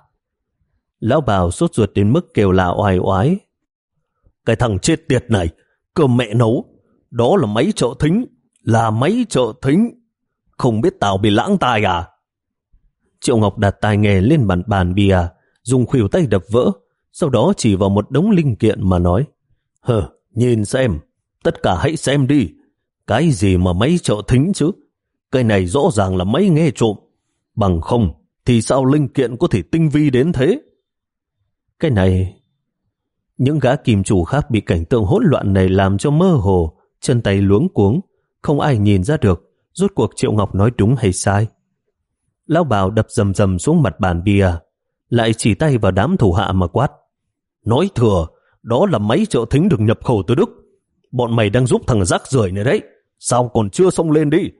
Lão Bào sốt ruột đến mức kêu la oai oái. Cái thằng chết tiệt này, cơm mẹ nấu, đó là máy trợ thính, là máy trợ thính. Không biết tao bị lãng tai à? Triệu Ngọc đặt tai nghe lên bàn bàn bia, dùng khuỷu tay đập vỡ, sau đó chỉ vào một đống linh kiện mà nói, hờ, nhìn xem, tất cả hãy xem đi, cái gì mà máy trợ thính chứ, cái này rõ ràng là máy nghe trộm, bằng không thì sao linh kiện có thể tinh vi đến thế? Cái này... Những gã kim chủ khác bị cảnh tượng hỗn loạn này làm cho mơ hồ, chân tay luống cuống, không ai nhìn ra được rốt cuộc Triệu Ngọc nói đúng hay sai. Lão Bảo đập rầm rầm xuống mặt bàn bia, lại chỉ tay vào đám thủ hạ mà quát, nói thừa, đó là máy trợ thính được nhập khẩu từ Đức, bọn mày đang giúp thằng rác rưởi này đấy, sao còn chưa xông lên đi?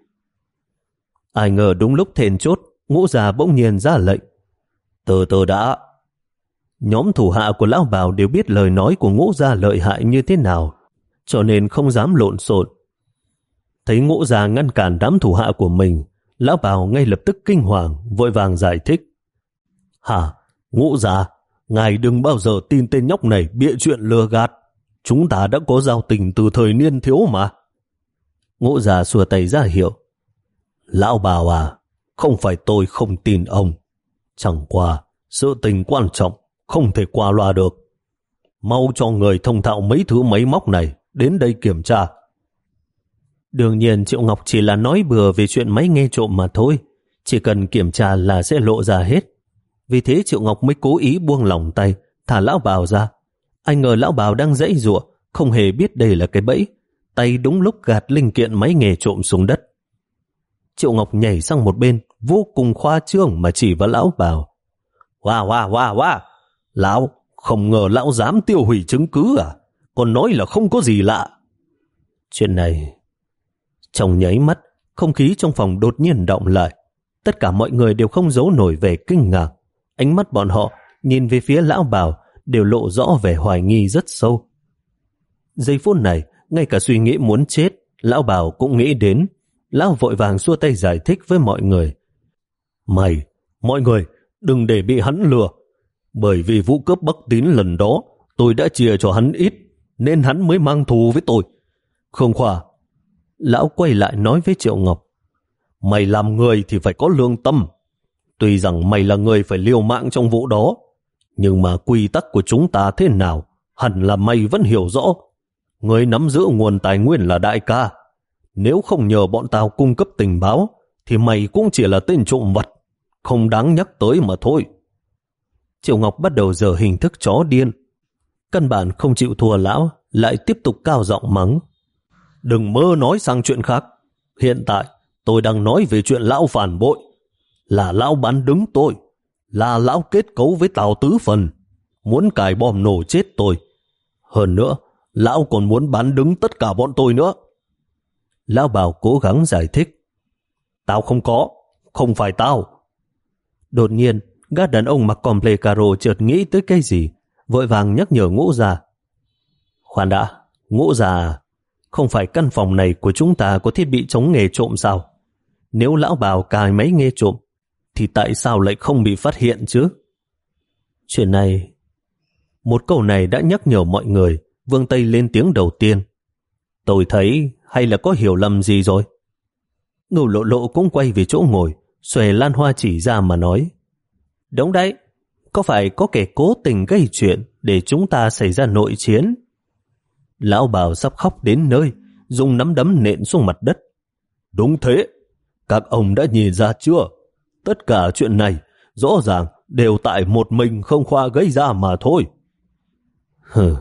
Ai ngờ đúng lúc then chốt, Ngũ Già bỗng nhiên ra lệnh, từ từ đã. Nhóm thủ hạ của Lão Bảo đều biết lời nói của Ngũ Gia lợi hại như thế nào, cho nên không dám lộn xộn. Thấy Ngũ Gia ngăn cản đám thủ hạ của mình, Lão Bảo ngay lập tức kinh hoàng, vội vàng giải thích. Hả, Ngũ Gia, ngài đừng bao giờ tin tên nhóc này bịa chuyện lừa gạt. Chúng ta đã có giao tình từ thời niên thiếu mà. Ngũ Gia xua tay ra hiệu. Lão Bảo à, không phải tôi không tin ông. Chẳng qua, sự tình quan trọng, không thể qua loa được. Mau cho người thông thạo mấy thứ máy móc này đến đây kiểm tra. Đương nhiên Triệu Ngọc chỉ là nói bừa về chuyện máy nghe trộm mà thôi, chỉ cần kiểm tra là sẽ lộ ra hết. Vì thế Triệu Ngọc mới cố ý buông lỏng tay, thả Lão Bảo ra. Anh ngờ Lão Bảo đang giãy giụa, không hề biết đây là cái bẫy, tay đúng lúc gạt linh kiện máy nghe trộm xuống đất. Triệu Ngọc nhảy sang một bên, vô cùng khoa trương mà chỉ vào Lão Bảo. Wow, wow, wow, wow! Lão, không ngờ lão dám tiêu hủy chứng cứ à? Còn nói là không có gì lạ. Chuyện này... Trong nháy mắt, không khí trong phòng đột nhiên động lại. Tất cả mọi người đều không giấu nổi vẻ kinh ngạc. Ánh mắt bọn họ nhìn về phía Lão Bảo đều lộ rõ vẻ hoài nghi rất sâu. Giây phút này, ngay cả suy nghĩ muốn chết, Lão Bảo cũng nghĩ đến. Lão vội vàng xua tay giải thích với mọi người. Mày, mọi người, đừng để bị hắn lừa. Bởi vì vụ cướp Bắc Tín lần đó, tôi đã chia cho hắn ít, nên hắn mới mang thù với tôi. Khương Khoa, Lão quay lại nói với Triệu Ngọc, mày làm người thì phải có lương tâm. Tuy rằng mày là người phải liều mạng trong vụ đó, nhưng mà quy tắc của chúng ta thế nào, hẳn là mày vẫn hiểu rõ. Người nắm giữ nguồn tài nguyên là đại ca. Nếu không nhờ bọn tao cung cấp tình báo, thì mày cũng chỉ là tên trộm vặt, không đáng nhắc tới mà thôi. Triệu Ngọc bắt đầu giở hình thức chó điên. Căn bản không chịu thua Lão, lại tiếp tục cao giọng mắng. Đừng mơ nói sang chuyện khác. Hiện tại tôi đang nói về chuyện Lão phản bội. Là Lão bán đứng tôi. Là Lão kết cấu với Tào Tứ Phần, muốn cài bom nổ chết tôi. Hơn nữa, Lão còn muốn bán đứng tất cả bọn tôi nữa. Lão Bảo cố gắng giải thích. Tao không có, không phải tao. Đột nhiên, gã đàn ông mặc comple caro chợt nghĩ tới cái gì, vội vàng nhắc nhở Ngũ Gia. Khoan đã, Ngũ Gia, không phải căn phòng này của chúng ta có thiết bị chống nghe trộm sao? Nếu Lão Bảo cài máy nghe trộm, thì tại sao lại không bị phát hiện chứ? Chuyện này... Một câu này đã nhắc nhở mọi người. Vương Tây lên tiếng đầu tiên. Tôi thấy hay là có hiểu lầm gì rồi? Ngưu Lộ Lộ cũng quay về chỗ ngồi, xòe lan hoa chỉ ra mà nói. Đúng đấy, có phải có kẻ cố tình gây chuyện để chúng ta xảy ra nội chiến? Lão Bảo sắp khóc đến nơi, dùng nắm đấm nện xuống mặt đất. Đúng thế, các ông đã nhìn ra chưa? Tất cả chuyện này rõ ràng đều tại một mình Khương Khoa gây ra mà thôi. Hừ.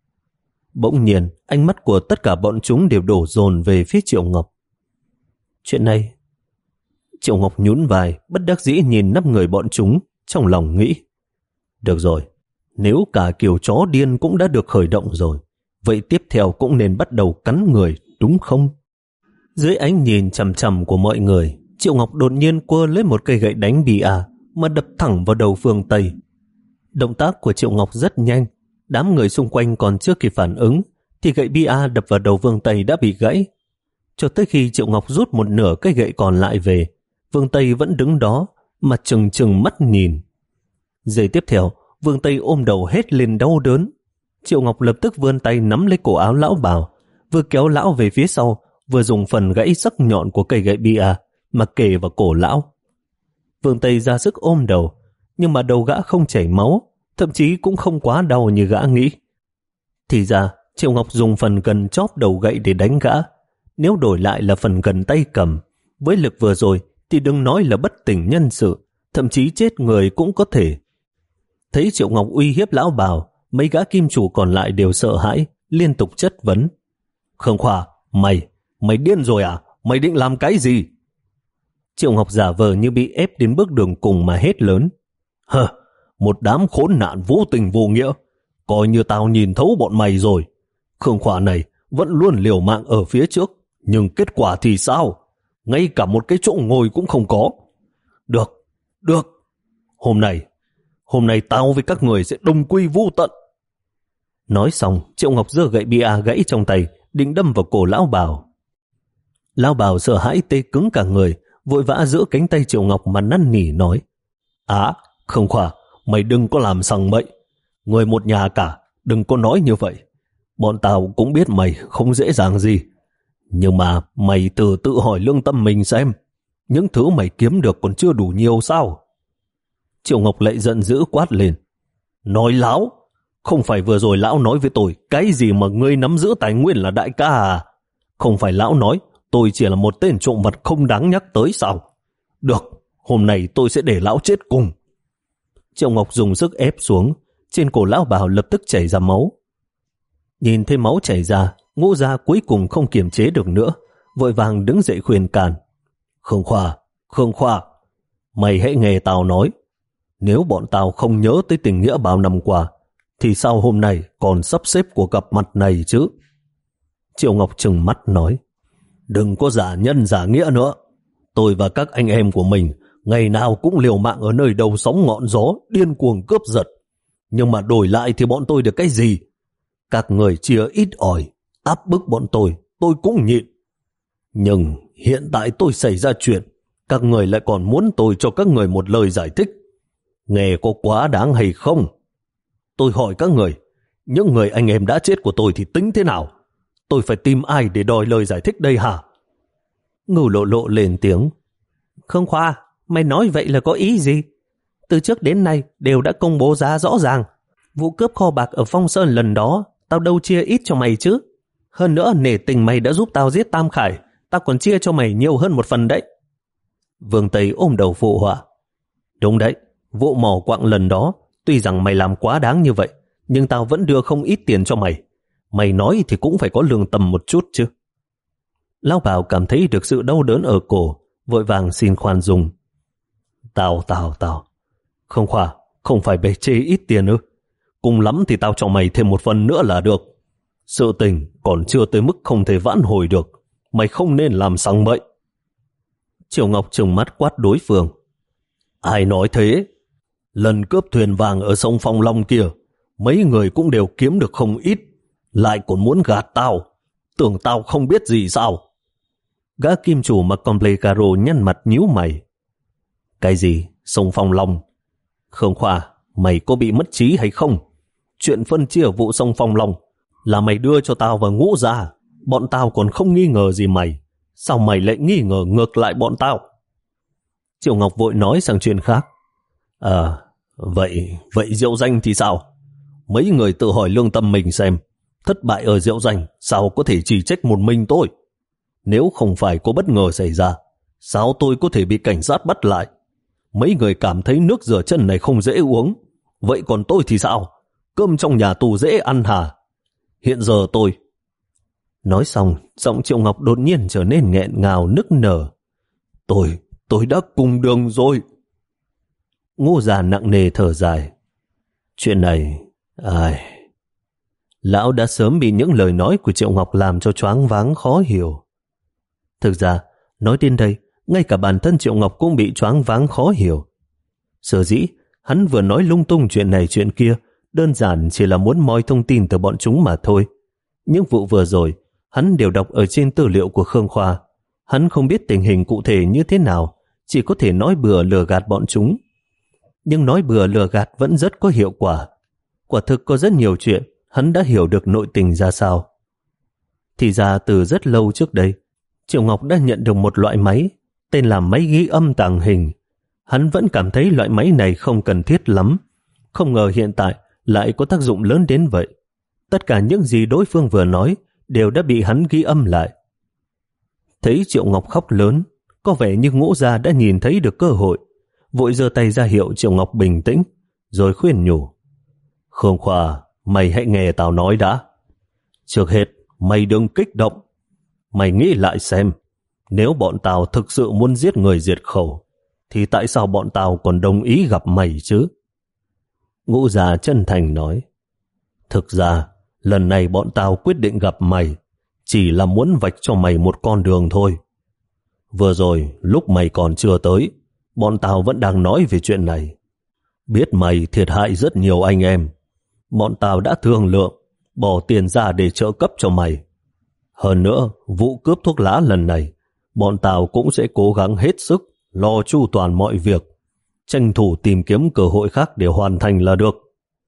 Bỗng nhiên, ánh mắt của tất cả bọn chúng đều đổ dồn về phía Triệu Ngọc. Chuyện này... Triệu Ngọc nhún vai, bất đắc dĩ nhìn năm người bọn chúng, trong lòng nghĩ. Được rồi, nếu cả kiểu chó điên cũng đã được khởi động rồi, vậy tiếp theo cũng nên bắt đầu cắn người, đúng không? Dưới ánh nhìn chằm chằm của mọi người, Triệu Ngọc đột nhiên quơ lấy một cây gậy đánh bia mà đập thẳng vào đầu Phương Tây. Động tác của Triệu Ngọc rất nhanh, đám người xung quanh còn chưa kịp phản ứng, thì gậy bia đập vào đầu Vương Tây đã bị gãy. Cho tới khi Triệu Ngọc rút một nửa cây gậy còn lại về, Vương Tây vẫn đứng đó, mặt trừng trừng mắt nhìn. Giây tiếp theo, Vương Tây ôm đầu hét lên đau đớn. Triệu Ngọc lập tức vươn tay nắm lấy cổ áo Lão Bảo, vừa kéo Lão về phía sau, vừa dùng phần gãy sắc nhọn của cây gậy bia mà kề vào cổ Lão. Vương Tây ra sức ôm đầu, nhưng mà đầu gã không chảy máu, thậm chí cũng không quá đau như gã nghĩ. Thì ra, Triệu Ngọc dùng phần gần chóp đầu gậy để đánh gã. Nếu đổi lại là phần gần tay cầm, với lực vừa rồi thì đừng nói là bất tỉnh nhân sự, thậm chí chết người cũng có thể. Thấy Triệu Ngọc uy hiếp lão Bào, mấy gã kim chủ còn lại đều sợ hãi, liên tục chất vấn. Khương Khoa, mày, mày điên rồi à? Mày định làm cái gì? Triệu Ngọc giả vờ như bị ép đến bước đường cùng mà hét lớn. Hờ, một đám khốn nạn vô tình vô nghĩa. Coi như tao nhìn thấu bọn mày rồi. Khương Khoa này vẫn luôn liều mạng ở phía trước, nhưng kết quả thì sao? Ngay cả một cái chỗ ngồi cũng không có. Được, được. Hôm nay, hôm nay tao với các người sẽ đồng quy vu tận. Nói xong, Triệu Ngọc giơ gậy bia gãy trong tay, định đâm vào cổ lão Bào. Lão Bào sợ hãi tê cứng cả người, vội vã giữ cánh tay Triệu Ngọc mà năn nỉ nói. Á, Khương Khoa, mày đừng có làm sằng bậy. Người một nhà cả, đừng có nói như vậy. Bọn tao cũng biết mày không dễ dàng gì. Nhưng mà mày từ tự hỏi lương tâm mình xem. Những thứ mày kiếm được còn chưa đủ nhiều sao? Triệu Ngọc lại giận dữ quát lên. Nói láo, không phải vừa rồi lão nói với tôi cái gì mà ngươi nắm giữ tài nguyên là đại ca à? Không phải lão nói tôi chỉ là một tên trộm vặt không đáng nhắc tới sao? Được, hôm nay tôi sẽ để lão chết cùng. Triệu Ngọc dùng sức ép xuống, trên cổ lão Bào lập tức chảy ra máu. Nhìn thấy máu chảy ra, Ngũ Gia cuối cùng không kiềm chế được nữa, vội vàng đứng dậy khuyên can. Khương Khoa, Khương Khoa, mày hãy nghe tao nói. Nếu bọn tao không nhớ tới tình nghĩa bao năm qua, thì sao hôm nay còn sắp xếp cuộc gặp mặt này chứ? Triệu Ngọc trừng mắt nói. Đừng có giả nhân giả nghĩa nữa. Tôi và các anh em của mình ngày nào cũng liều mạng ở nơi đầu sóng ngọn gió, điên cuồng cướp giật. Nhưng mà đổi lại thì bọn tôi được cái gì? Các người chia ít ỏi, áp bức bọn tôi, tôi cũng nhịn. Nhưng hiện tại tôi xảy ra chuyện, các người lại còn muốn tôi cho các người một lời giải thích. Nghe có quá đáng hay không? Tôi hỏi các người, những người anh em đã chết của tôi thì tính thế nào? Tôi phải tìm ai để đòi lời giải thích đây hả? Ngưu Lộ Lộ lên tiếng. Khương Khoa, mày nói vậy là có ý gì? Từ trước đến nay đều đã công bố giá rõ ràng. Vụ cướp kho bạc ở Phong Sơn lần đó, tao đâu chia ít cho mày chứ. Hơn nữa nể tình mày đã giúp tao giết Tam Khải, tao còn chia cho mày nhiều hơn một phần đấy. Vương Tây ôm đầu phụ họa. Đúng đấy, vụ mỏ quặng lần đó, tuy rằng mày làm quá đáng như vậy, nhưng tao vẫn đưa không ít tiền cho mày. Mày nói thì cũng phải có lương tâm một chút chứ. Lão Bảo cảm thấy được sự đau đớn ở cổ, vội vàng xin khoan dung. Tao, tao, tao. Không Khoa, không phải bề chê ít tiền ư? Cùng lắm thì tao cho mày thêm một phần nữa là được. Sự tình còn chưa tới mức không thể vãn hồi được. Mày không nên làm sằng bậy. Triệu Ngọc trừng mắt quát đối phương. Ai nói thế? Lần cướp thuyền vàng ở sông Phong Long kia, mấy người cũng đều kiếm được không ít, lại còn muốn gạt tao. Tưởng tao không biết gì sao? Gã kim chủ mặc comple caro nhăn mặt nhíu mày. Cái gì? Sông Phong Long? Khương Khoa, mày có bị mất trí hay không? Chuyện phân chia vụ sông Phong Long là mày đưa cho tao và Ngũ Gia. Bọn tao còn không nghi ngờ gì mày. Sao mày lại nghi ngờ ngược lại bọn tao? Triệu Ngọc vội nói sang chuyện khác. À, vậy, vậy Diệu Danh thì sao? Mấy người tự hỏi lương tâm mình xem. Thất bại ở Diệu Danh, sao có thể chỉ trách một mình tôi? Nếu không phải có bất ngờ xảy ra, sao tôi có thể bị cảnh sát bắt lại? Mấy người cảm thấy nước rửa chân này không dễ uống. Vậy còn tôi thì sao? Cơm trong nhà tù dễ ăn hả? Hiện giờ tôi... Nói xong, giọng Triệu Ngọc đột nhiên trở nên nghẹn ngào nức nở. Tôi, tôi đã cùng đường rồi. Ngô già nặng nề thở dài. Chuyện này, ai... Lão đã sớm bị những lời nói của Triệu Ngọc làm cho choáng váng khó hiểu. Thực ra, nói đến đây, ngay cả bản thân Triệu Ngọc cũng bị choáng váng khó hiểu. Sở dĩ, hắn vừa nói lung tung chuyện này chuyện kia, đơn giản chỉ là muốn moi thông tin từ bọn chúng mà thôi. Những vụ vừa rồi, hắn đều đọc ở trên tư liệu của Khương Khoa. Hắn không biết tình hình cụ thể như thế nào, chỉ có thể nói bừa lừa gạt bọn chúng. Nhưng nói bừa lừa gạt vẫn rất có hiệu quả. Quả thực có rất nhiều chuyện, hắn đã hiểu được nội tình ra sao. Thì ra từ rất lâu trước đây, Triệu Ngọc đã nhận được một loại máy, tên là máy ghi âm tàng hình. Hắn vẫn cảm thấy loại máy này không cần thiết lắm, Không ngờ hiện tại lại có tác dụng lớn đến vậy. Tất cả những gì đối phương vừa nói đều đã bị hắn ghi âm lại. Thấy Triệu Ngọc khóc lớn, có vẻ như Ngũ Gia đã nhìn thấy được cơ hội, vội giơ tay ra hiệu Triệu Ngọc bình tĩnh, rồi khuyên nhủ. Khương Khoa, mày hãy nghe tao nói đã. Trước hết, mày đừng kích động. Mày nghĩ lại xem, nếu bọn tao thực sự muốn giết người diệt khẩu, thì tại sao bọn tao còn đồng ý gặp mày chứ? Ngũ Gia chân thành nói. Thực ra, lần này bọn tao quyết định gặp mày, chỉ là muốn vạch cho mày một con đường thôi. Vừa rồi, lúc mày còn chưa tới, bọn tao vẫn đang nói về chuyện này. Biết mày thiệt hại rất nhiều anh em, bọn tao đã thương lượng, bỏ tiền ra để trợ cấp cho mày. Hơn nữa, vụ cướp thuốc lá lần này, bọn tao cũng sẽ cố gắng hết sức lo chu toàn mọi việc, tranh thủ tìm kiếm cơ hội khác để hoàn thành là được.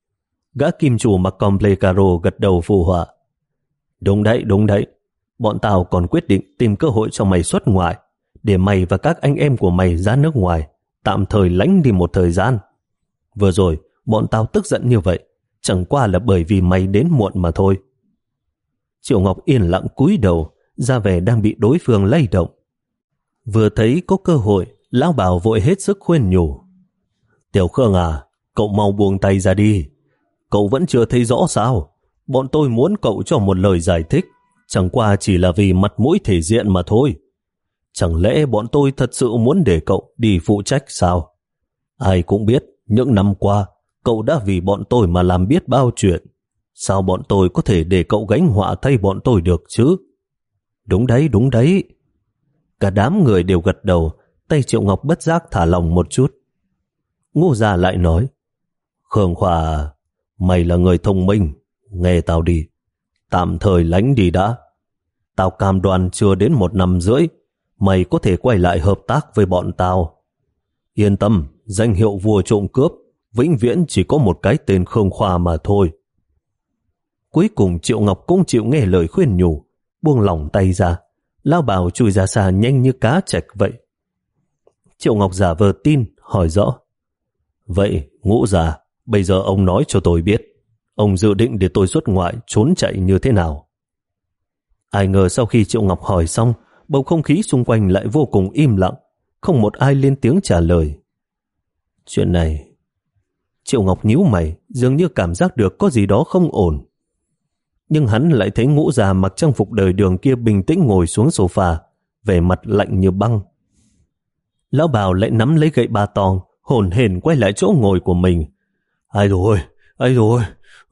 Gã kim chủ mặc comple caro gật đầu phù họa. Đúng đấy, đúng đấy. Bọn tao còn quyết định tìm cơ hội cho mày xuất ngoại, để mày và các anh em của mày ra nước ngoài, tạm thời lánh đi một thời gian. Vừa rồi, bọn tao tức giận như vậy, chẳng qua là bởi vì mày đến muộn mà thôi. Triệu Ngọc yên lặng cúi đầu, ra vẻ đang bị đối phương lay động. Vừa thấy có cơ hội, lão Bảo vội hết sức khuyên nhủ. Tiểu Khương à, cậu mau buông tay ra đi. Cậu vẫn chưa thấy rõ sao? Bọn tôi muốn cậu cho một lời giải thích, chẳng qua chỉ là vì mặt mũi thể diện mà thôi. Chẳng lẽ bọn tôi thật sự muốn để cậu đi phụ trách sao? Ai cũng biết, những năm qua, cậu đã vì bọn tôi mà làm biết bao chuyện. Sao bọn tôi có thể để cậu gánh họa thay bọn tôi được chứ? Đúng đấy, đúng đấy. Cả đám người đều gật đầu, tay Triệu Ngọc bất giác thả lòng một chút. Ngô Gia lại nói, Khương Khoa, mày là người thông minh, nghe tao đi, tạm thời lánh đi đã. Tao cam đoan chưa đến một năm rưỡi, mày có thể quay lại hợp tác với bọn tao. Yên tâm, danh hiệu vua trộm cướp, vĩnh viễn chỉ có một cái tên Khương Khoa mà thôi. Cuối cùng Triệu Ngọc cũng chịu nghe lời khuyên nhủ, buông lỏng tay ra, lao Bảo chui ra xa nhanh như cá trạch vậy. Triệu Ngọc giả vờ tin, hỏi rõ. Vậy, Ngũ Gia, bây giờ ông nói cho tôi biết, ông dự định để tôi xuất ngoại trốn chạy như thế nào? Ai ngờ sau khi Triệu Ngọc hỏi xong, bầu không khí xung quanh lại vô cùng im lặng, không một ai lên tiếng trả lời. Chuyện này... Triệu Ngọc nhíu mày, dường như cảm giác được có gì đó không ổn. Nhưng hắn lại thấy Ngũ Gia mặc trang phục đời Đường kia bình tĩnh ngồi xuống sofa, vẻ mặt lạnh như băng. Lão Bảo lại nắm lấy gậy ba tong, hổn hển quay lại chỗ ngồi của mình. Ai rồi, ai rồi.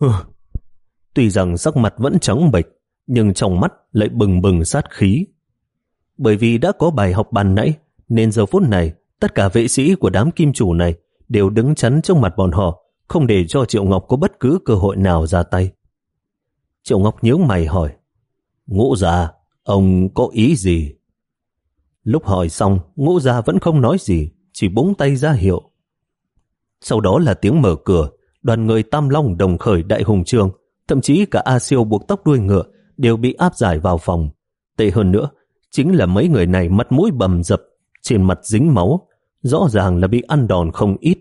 Tuy rằng sắc mặt vẫn trắng bệch, nhưng trong mắt lại bừng bừng sát khí. Bởi vì đã có bài học ban nãy, nên giờ phút này, tất cả vệ sĩ của đám kim chủ này đều đứng chắn trước mặt bọn họ, không để cho Triệu Ngọc có bất cứ cơ hội nào ra tay. Triệu Ngọc nhướng mày hỏi, Ngũ Gia, ông có ý gì? Lúc hỏi xong, Ngũ Gia vẫn không nói gì, chỉ búng tay ra hiệu. Sau đó là tiếng mở cửa, đoàn người Tam Long đồng khởi đại hùng trương, thậm chí cả A Siêu buộc tóc đuôi ngựa đều bị áp giải vào phòng. Tệ hơn nữa, chính là mấy người này mặt mũi bầm dập, trên mặt dính máu, rõ ràng là bị ăn đòn không ít.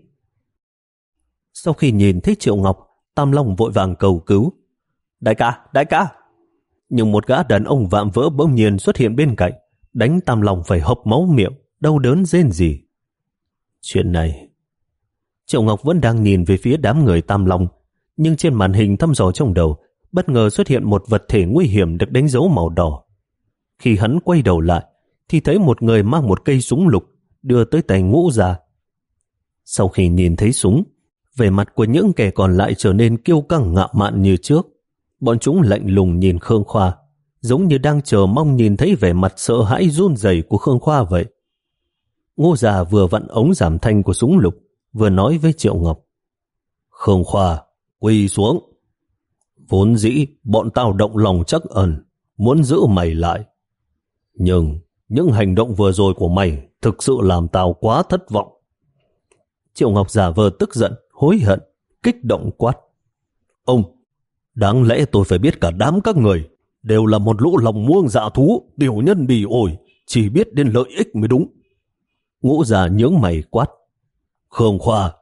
Sau khi nhìn thấy Triệu Ngọc, Tam Long vội vàng cầu cứu. Đại ca, đại ca! Nhưng một gã đàn ông vạm vỡ bỗng nhiên xuất hiện bên cạnh, đánh Tam Long phải hộc máu miệng, đau đớn rên rỉ. Chuyện này... Triệu Ngọc vẫn đang nhìn về phía đám người Tam Long, nhưng trên màn hình thăm dò trong đầu, bất ngờ xuất hiện một vật thể nguy hiểm được đánh dấu màu đỏ. Khi hắn quay đầu lại, thì thấy một người mang một cây súng lục đưa tới tay Ngũ Gia. Sau khi nhìn thấy súng, vẻ mặt của những kẻ còn lại trở nên kiêu căng ngạo mạn như trước. Bọn chúng lạnh lùng nhìn Khương Khoa, giống như đang chờ mong nhìn thấy vẻ mặt sợ hãi run rẩy của Khương Khoa vậy. Ngô Gia vừa vặn ống giảm thanh của súng lục, vừa nói với Triệu Ngọc. Khương Khoa, quỳ xuống. Vốn dĩ bọn tao động lòng trắc ẩn, muốn giữ mày lại. Nhưng những hành động vừa rồi của mày thực sự làm tao quá thất vọng. Triệu Ngọc giả vờ tức giận, hối hận, kích động quát. Ông, đáng lẽ tôi phải biết cả đám các người đều là một lũ lòng muông dạ thú, tiểu nhân bỉ ổi, chỉ biết đến lợi ích mới đúng. Ngũ Gia nhướng mày quát. Khương Khoa,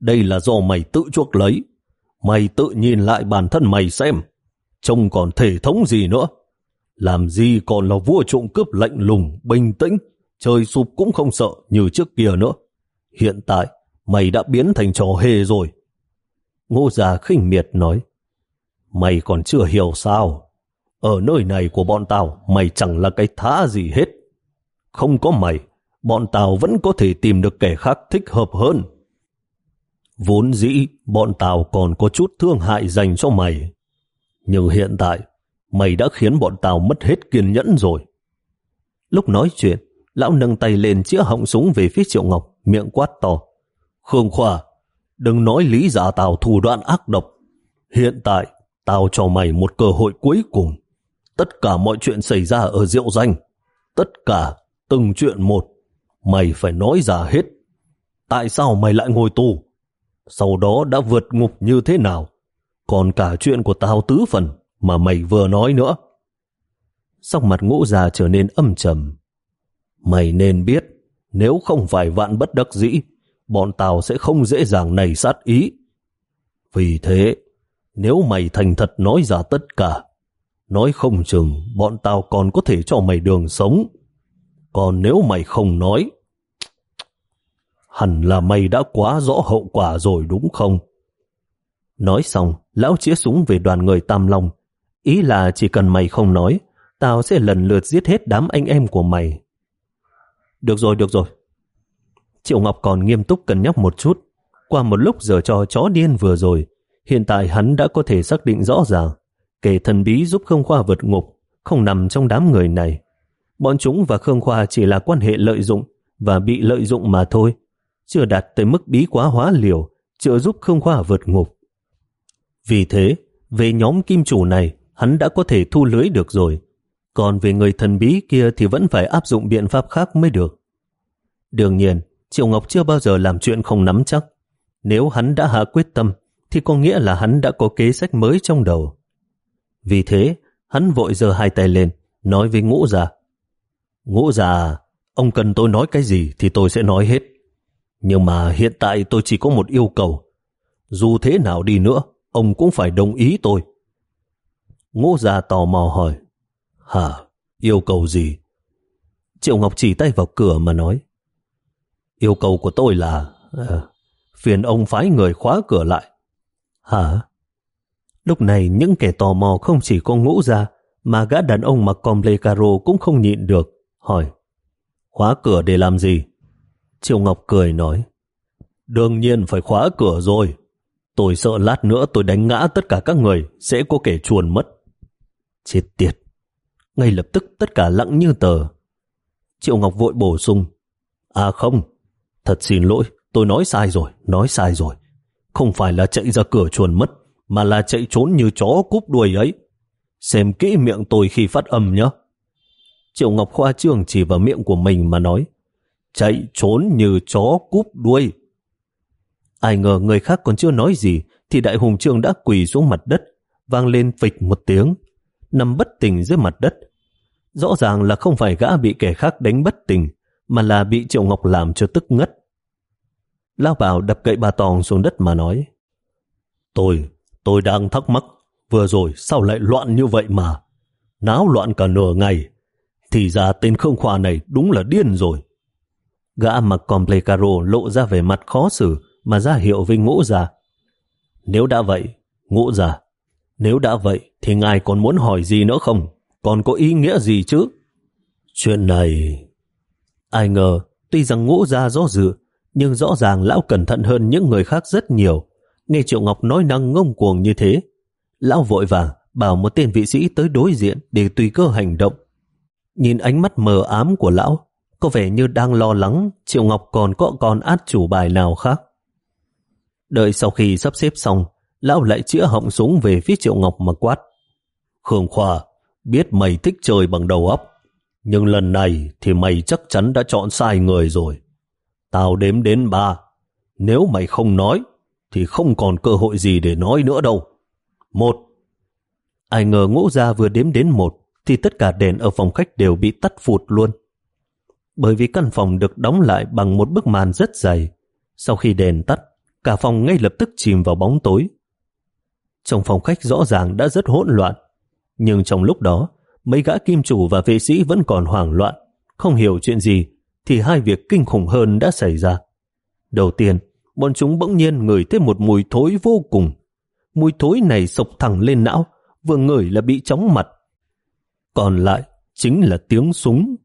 đây là do mày tự chuốc lấy. Mày tự nhìn lại bản thân mày xem, trông còn thể thống gì nữa. Làm gì còn là vua trộm cướp lạnh lùng, bình tĩnh, trời sụp cũng không sợ như trước kia nữa. Hiện tại, mày đã biến thành trò hề rồi. Ngô Gia khinh miệt nói, mày còn chưa hiểu sao? Ở nơi này của bọn tao, mày chẳng là cái thá gì hết. Không có mày, bọn tao vẫn có thể tìm được kẻ khác thích hợp hơn. Vốn dĩ, bọn tao còn có chút thương hại dành cho mày. Nhưng hiện tại, mày đã khiến bọn tao mất hết kiên nhẫn rồi. Lúc nói chuyện, lão nâng tay lên chĩa họng súng về phía Triệu Ngọc, miệng quát to. Khương Khoa, đừng nói lý giả tao thủ đoạn ác độc. Hiện tại, tao cho mày một cơ hội cuối cùng. Tất cả mọi chuyện xảy ra ở Diệu Danh, tất cả, từng chuyện một, mày phải nói ra hết. Tại sao mày lại ngồi tù? Sau đó đã vượt ngục như thế nào? Còn cả chuyện của tao tứ phần mà mày vừa nói nữa. Sắc mặt Ngũ Gia trở nên âm trầm. Mày nên biết, nếu không phải vạn bất đắc dĩ, bọn tao sẽ không dễ dàng nảy sát ý. Vì thế, nếu mày thành thật nói ra tất cả, nói không chừng bọn tao còn có thể cho mày đường sống. Còn nếu mày không nói, hẳn là mày đã quá rõ hậu quả rồi đúng không? Nói xong, lão chĩa súng về đoàn người Tam Long. Ý là chỉ cần mày không nói, tao sẽ lần lượt giết hết đám anh em của mày. Được rồi, được rồi. Triệu Ngọc còn nghiêm túc cân nhắc một chút. Qua một lúc giờ trò chó điên vừa rồi, hiện tại hắn đã có thể xác định rõ ràng kẻ thần bí giúp Khương Khoa vượt ngục không nằm trong đám người này. Bọn chúng và Khương Khoa chỉ là quan hệ lợi dụng và bị lợi dụng mà thôi, chưa đạt tới mức bí quá hóa liều trợ giúp Khương Khoa vượt ngục. Vì thế, về nhóm kim chủ này, hắn đã có thể thu lưới được rồi. Còn về người thần bí kia thì vẫn phải áp dụng biện pháp khác mới được. Đương nhiên, Triệu Ngọc chưa bao giờ làm chuyện không nắm chắc. Nếu hắn đã hạ quyết tâm, thì có nghĩa là hắn đã có kế sách mới trong đầu. Vì thế, hắn vội giơ hai tay lên, nói với Ngũ Gia. Ngũ Gia, ông cần tôi nói cái gì thì tôi sẽ nói hết. Nhưng mà hiện tại tôi chỉ có một yêu cầu. Dù thế nào đi nữa, ông cũng phải đồng ý tôi. Ngũ Gia tò mò hỏi. Hả? Yêu cầu gì? Triệu Ngọc chỉ tay vào cửa mà nói. Yêu cầu của tôi là à, phiền ông phái người khóa cửa lại. Hả? Lúc này những kẻ tò mò không chỉ có Ngũ Gia, mà gã đàn ông mặc comble caro cũng không nhịn được, hỏi. Khóa cửa để làm gì? Triệu Ngọc cười nói. Đương nhiên phải khóa cửa rồi. Tôi sợ lát nữa tôi đánh ngã tất cả các người, sẽ có kẻ chuồn mất. Chết tiệt. Ngay lập tức tất cả lặng như tờ. Triệu Ngọc vội bổ sung. À không, thật xin lỗi, tôi nói sai rồi, nói sai rồi. Không phải là chạy ra cửa chuồn mất, mà là chạy trốn như chó cúp đuôi ấy. Xem kỹ miệng tôi khi phát âm nhé. Triệu Ngọc khoa trương chỉ vào miệng của mình mà nói. Chạy trốn như chó cúp đuôi. Ai ngờ người khác còn chưa nói gì thì Đại Hùng Trương đã quỳ xuống mặt đất, vang lên phịch một tiếng, nằm bất tỉnh dưới mặt đất. Rõ ràng là không phải gã bị kẻ khác đánh bất tỉnh, mà là bị Triệu Ngọc làm cho tức ngất. Lão Bảo đập gậy ba tòng xuống đất mà nói. Tôi, tôi đang thắc mắc, vừa rồi sao lại loạn như vậy mà? Náo loạn cả nửa ngày. Thì ra tên Khương Khoa này đúng là điên rồi. Gã mặc comble caro lộ ra vẻ mặt khó xử mà ra hiệu với Ngũ Gia. Nếu đã vậy, Ngũ Gia, nếu đã vậy thì ngài còn muốn hỏi gì nữa không? Còn có ý nghĩa gì chứ? Chuyện này... Ai ngờ, tuy rằng Ngũ Gia do dự, nhưng rõ ràng lão cẩn thận hơn những người khác rất nhiều. Nghe Triệu Ngọc nói năng ngông cuồng như thế, lão vội vàng bảo một tên vị sĩ tới đối diện để tùy cơ hành động. Nhìn ánh mắt mờ ám của lão, có vẻ như đang lo lắng Triệu Ngọc còn có con át chủ bài nào khác. Đợi sau khi sắp xếp xong, lão lại chĩa họng súng về phía Triệu Ngọc mà quát. Khương Khoa, biết mày thích chơi bằng đầu óc, nhưng lần này thì mày chắc chắn đã chọn sai người rồi. Tao đếm đến ba. Nếu mày không nói, thì không còn cơ hội gì để nói nữa đâu. Một. Ai ngờ Ngũ Gia vừa đếm đến một, thì tất cả đèn ở phòng khách đều bị tắt phụt luôn. Bởi vì căn phòng được đóng lại bằng một bức màn rất dày. Sau khi đèn tắt, cả phòng ngay lập tức chìm vào bóng tối. Trong phòng khách rõ ràng đã rất hỗn loạn, nhưng trong lúc đó, mấy gã kim chủ và vệ sĩ vẫn còn hoảng loạn, không hiểu chuyện gì, thì hai việc kinh khủng hơn đã xảy ra. Đầu tiên, bọn chúng bỗng nhiên ngửi thấy một mùi thối vô cùng. Mùi thối này xộc thẳng lên não, vừa ngửi là bị chóng mặt. Còn lại chính là tiếng súng.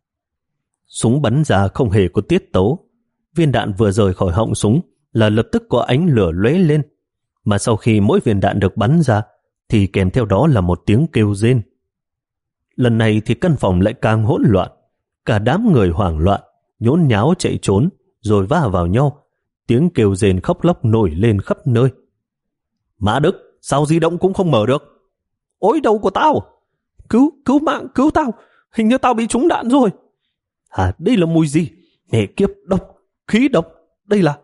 Súng bắn ra không hề có tiết tấu. Viên đạn vừa rời khỏi họng súng là lập tức có ánh lửa lóe lên, mà sau khi mỗi viên đạn được bắn ra thì kèm theo đó là một tiếng kêu rên. Lần này thì căn phòng lại càng hỗn loạn, cả đám người hoảng loạn, nhốn nháo chạy trốn, rồi va vào nhau, tiếng kêu rên khóc lóc nổi lên khắp nơi. Mã Đức, sao di động cũng không mở được? Ôi đầu của tao! Cứu, cứu mạng, cứu tao! Hình như tao bị trúng đạn rồi. Hả, đây là mùi gì? Mẹ kiếp, độc, khí độc, đây là...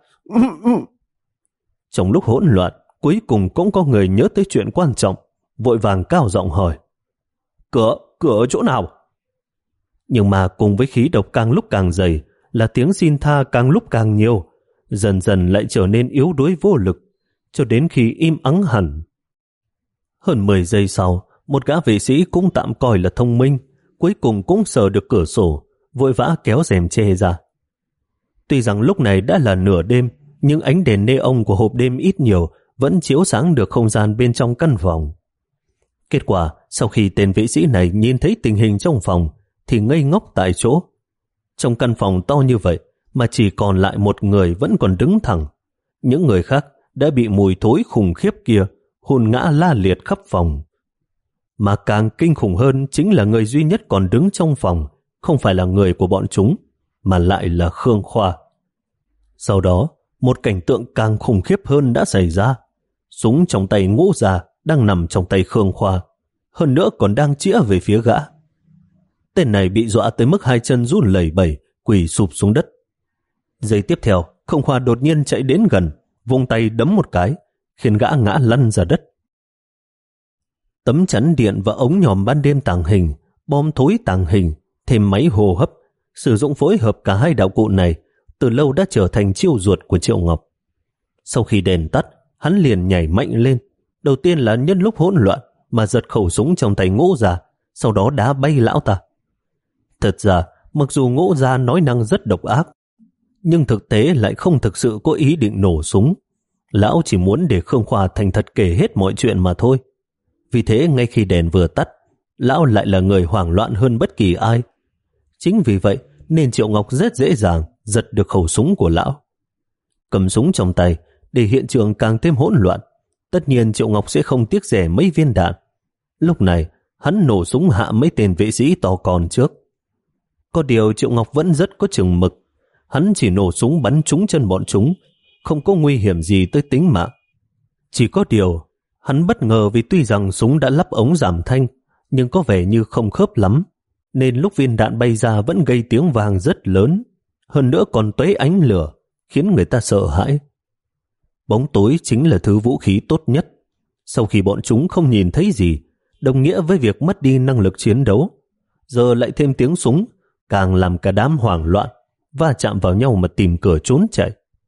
Trong lúc hỗn loạn, cuối cùng cũng có người nhớ tới chuyện quan trọng, vội vàng cao giọng hỏi. Cửa, cửa ở chỗ nào? Nhưng mà cùng với khí độc càng lúc càng dày, là tiếng xin tha càng lúc càng nhiều, dần dần lại trở nên yếu đuối vô lực, cho đến khi im ắng hẳn. Hơn mười giây sau, một gã vệ sĩ cũng tạm coi là thông minh, cuối cùng cũng sờ được cửa sổ, vội vã kéo rèm che ra. Tuy rằng lúc này đã là nửa đêm, nhưng ánh đèn neon của hộp đêm ít nhiều vẫn chiếu sáng được không gian bên trong căn phòng. Kết quả, sau khi tên vệ sĩ này nhìn thấy tình hình trong phòng, thì ngây ngốc tại chỗ. Trong căn phòng to như vậy, mà chỉ còn lại một người vẫn còn đứng thẳng. Những người khác đã bị mùi thối khủng khiếp kia hồn ngã la liệt khắp phòng. Mà càng kinh khủng hơn chính là người duy nhất còn đứng trong phòng, không phải là người của bọn chúng, mà lại là Khương Khoa. Sau đó, một cảnh tượng càng khủng khiếp hơn đã xảy ra. Súng trong tay Ngũ Gia đang nằm trong tay Khương Khoa, hơn nữa còn đang chĩa về phía gã. Tên này bị dọa tới mức hai chân run lẩy bẩy, quỳ sụp xuống đất. Giây tiếp theo, Khương Khoa đột nhiên chạy đến gần, vung tay đấm một cái, khiến gã ngã lăn ra đất. Tấm chắn điện và ống nhòm ban đêm tàng hình, bom thối tàng hình, thêm máy hô hấp, sử dụng phối hợp cả hai đạo cụ này, từ lâu đã trở thành chiêu ruột của Triệu Ngọc. Sau khi đèn tắt, hắn liền nhảy mạnh lên, đầu tiên là nhân lúc hỗn loạn mà giật khẩu súng trong tay Ngũ Gia, sau đó đá bay lão ta. Thật ra, mặc dù Ngũ Gia nói năng rất độc ác, nhưng thực tế lại không thực sự có ý định nổ súng. Lão chỉ muốn để Khương Khoa thành thật kể hết mọi chuyện mà thôi. Vì thế ngay khi đèn vừa tắt, lão lại là người hoảng loạn hơn bất kỳ ai. Chính vì vậy nên Triệu Ngọc rất dễ dàng giật được khẩu súng của lão. Cầm súng trong tay để hiện trường càng thêm hỗn loạn, tất nhiên Triệu Ngọc sẽ không tiếc rẻ mấy viên đạn. Lúc này hắn nổ súng hạ mấy tên vệ sĩ to con trước. Có điều Triệu Ngọc vẫn rất có chừng mực. Hắn chỉ nổ súng bắn trúng chân bọn chúng, không có nguy hiểm gì tới tính mạng. Chỉ có điều hắn bất ngờ vì tuy rằng súng đã lắp ống giảm thanh, nhưng có vẻ như không khớp lắm, nên lúc viên đạn bay ra vẫn gây tiếng vang rất lớn, hơn nữa còn tóe ánh lửa, khiến người ta sợ hãi. Bóng tối chính là thứ vũ khí tốt nhất. Sau khi bọn chúng không nhìn thấy gì, đồng nghĩa với việc mất đi năng lực chiến đấu. Giờ lại thêm tiếng súng, càng làm cả đám hoảng loạn, va chạm vào nhau mà tìm cửa trốn chạy.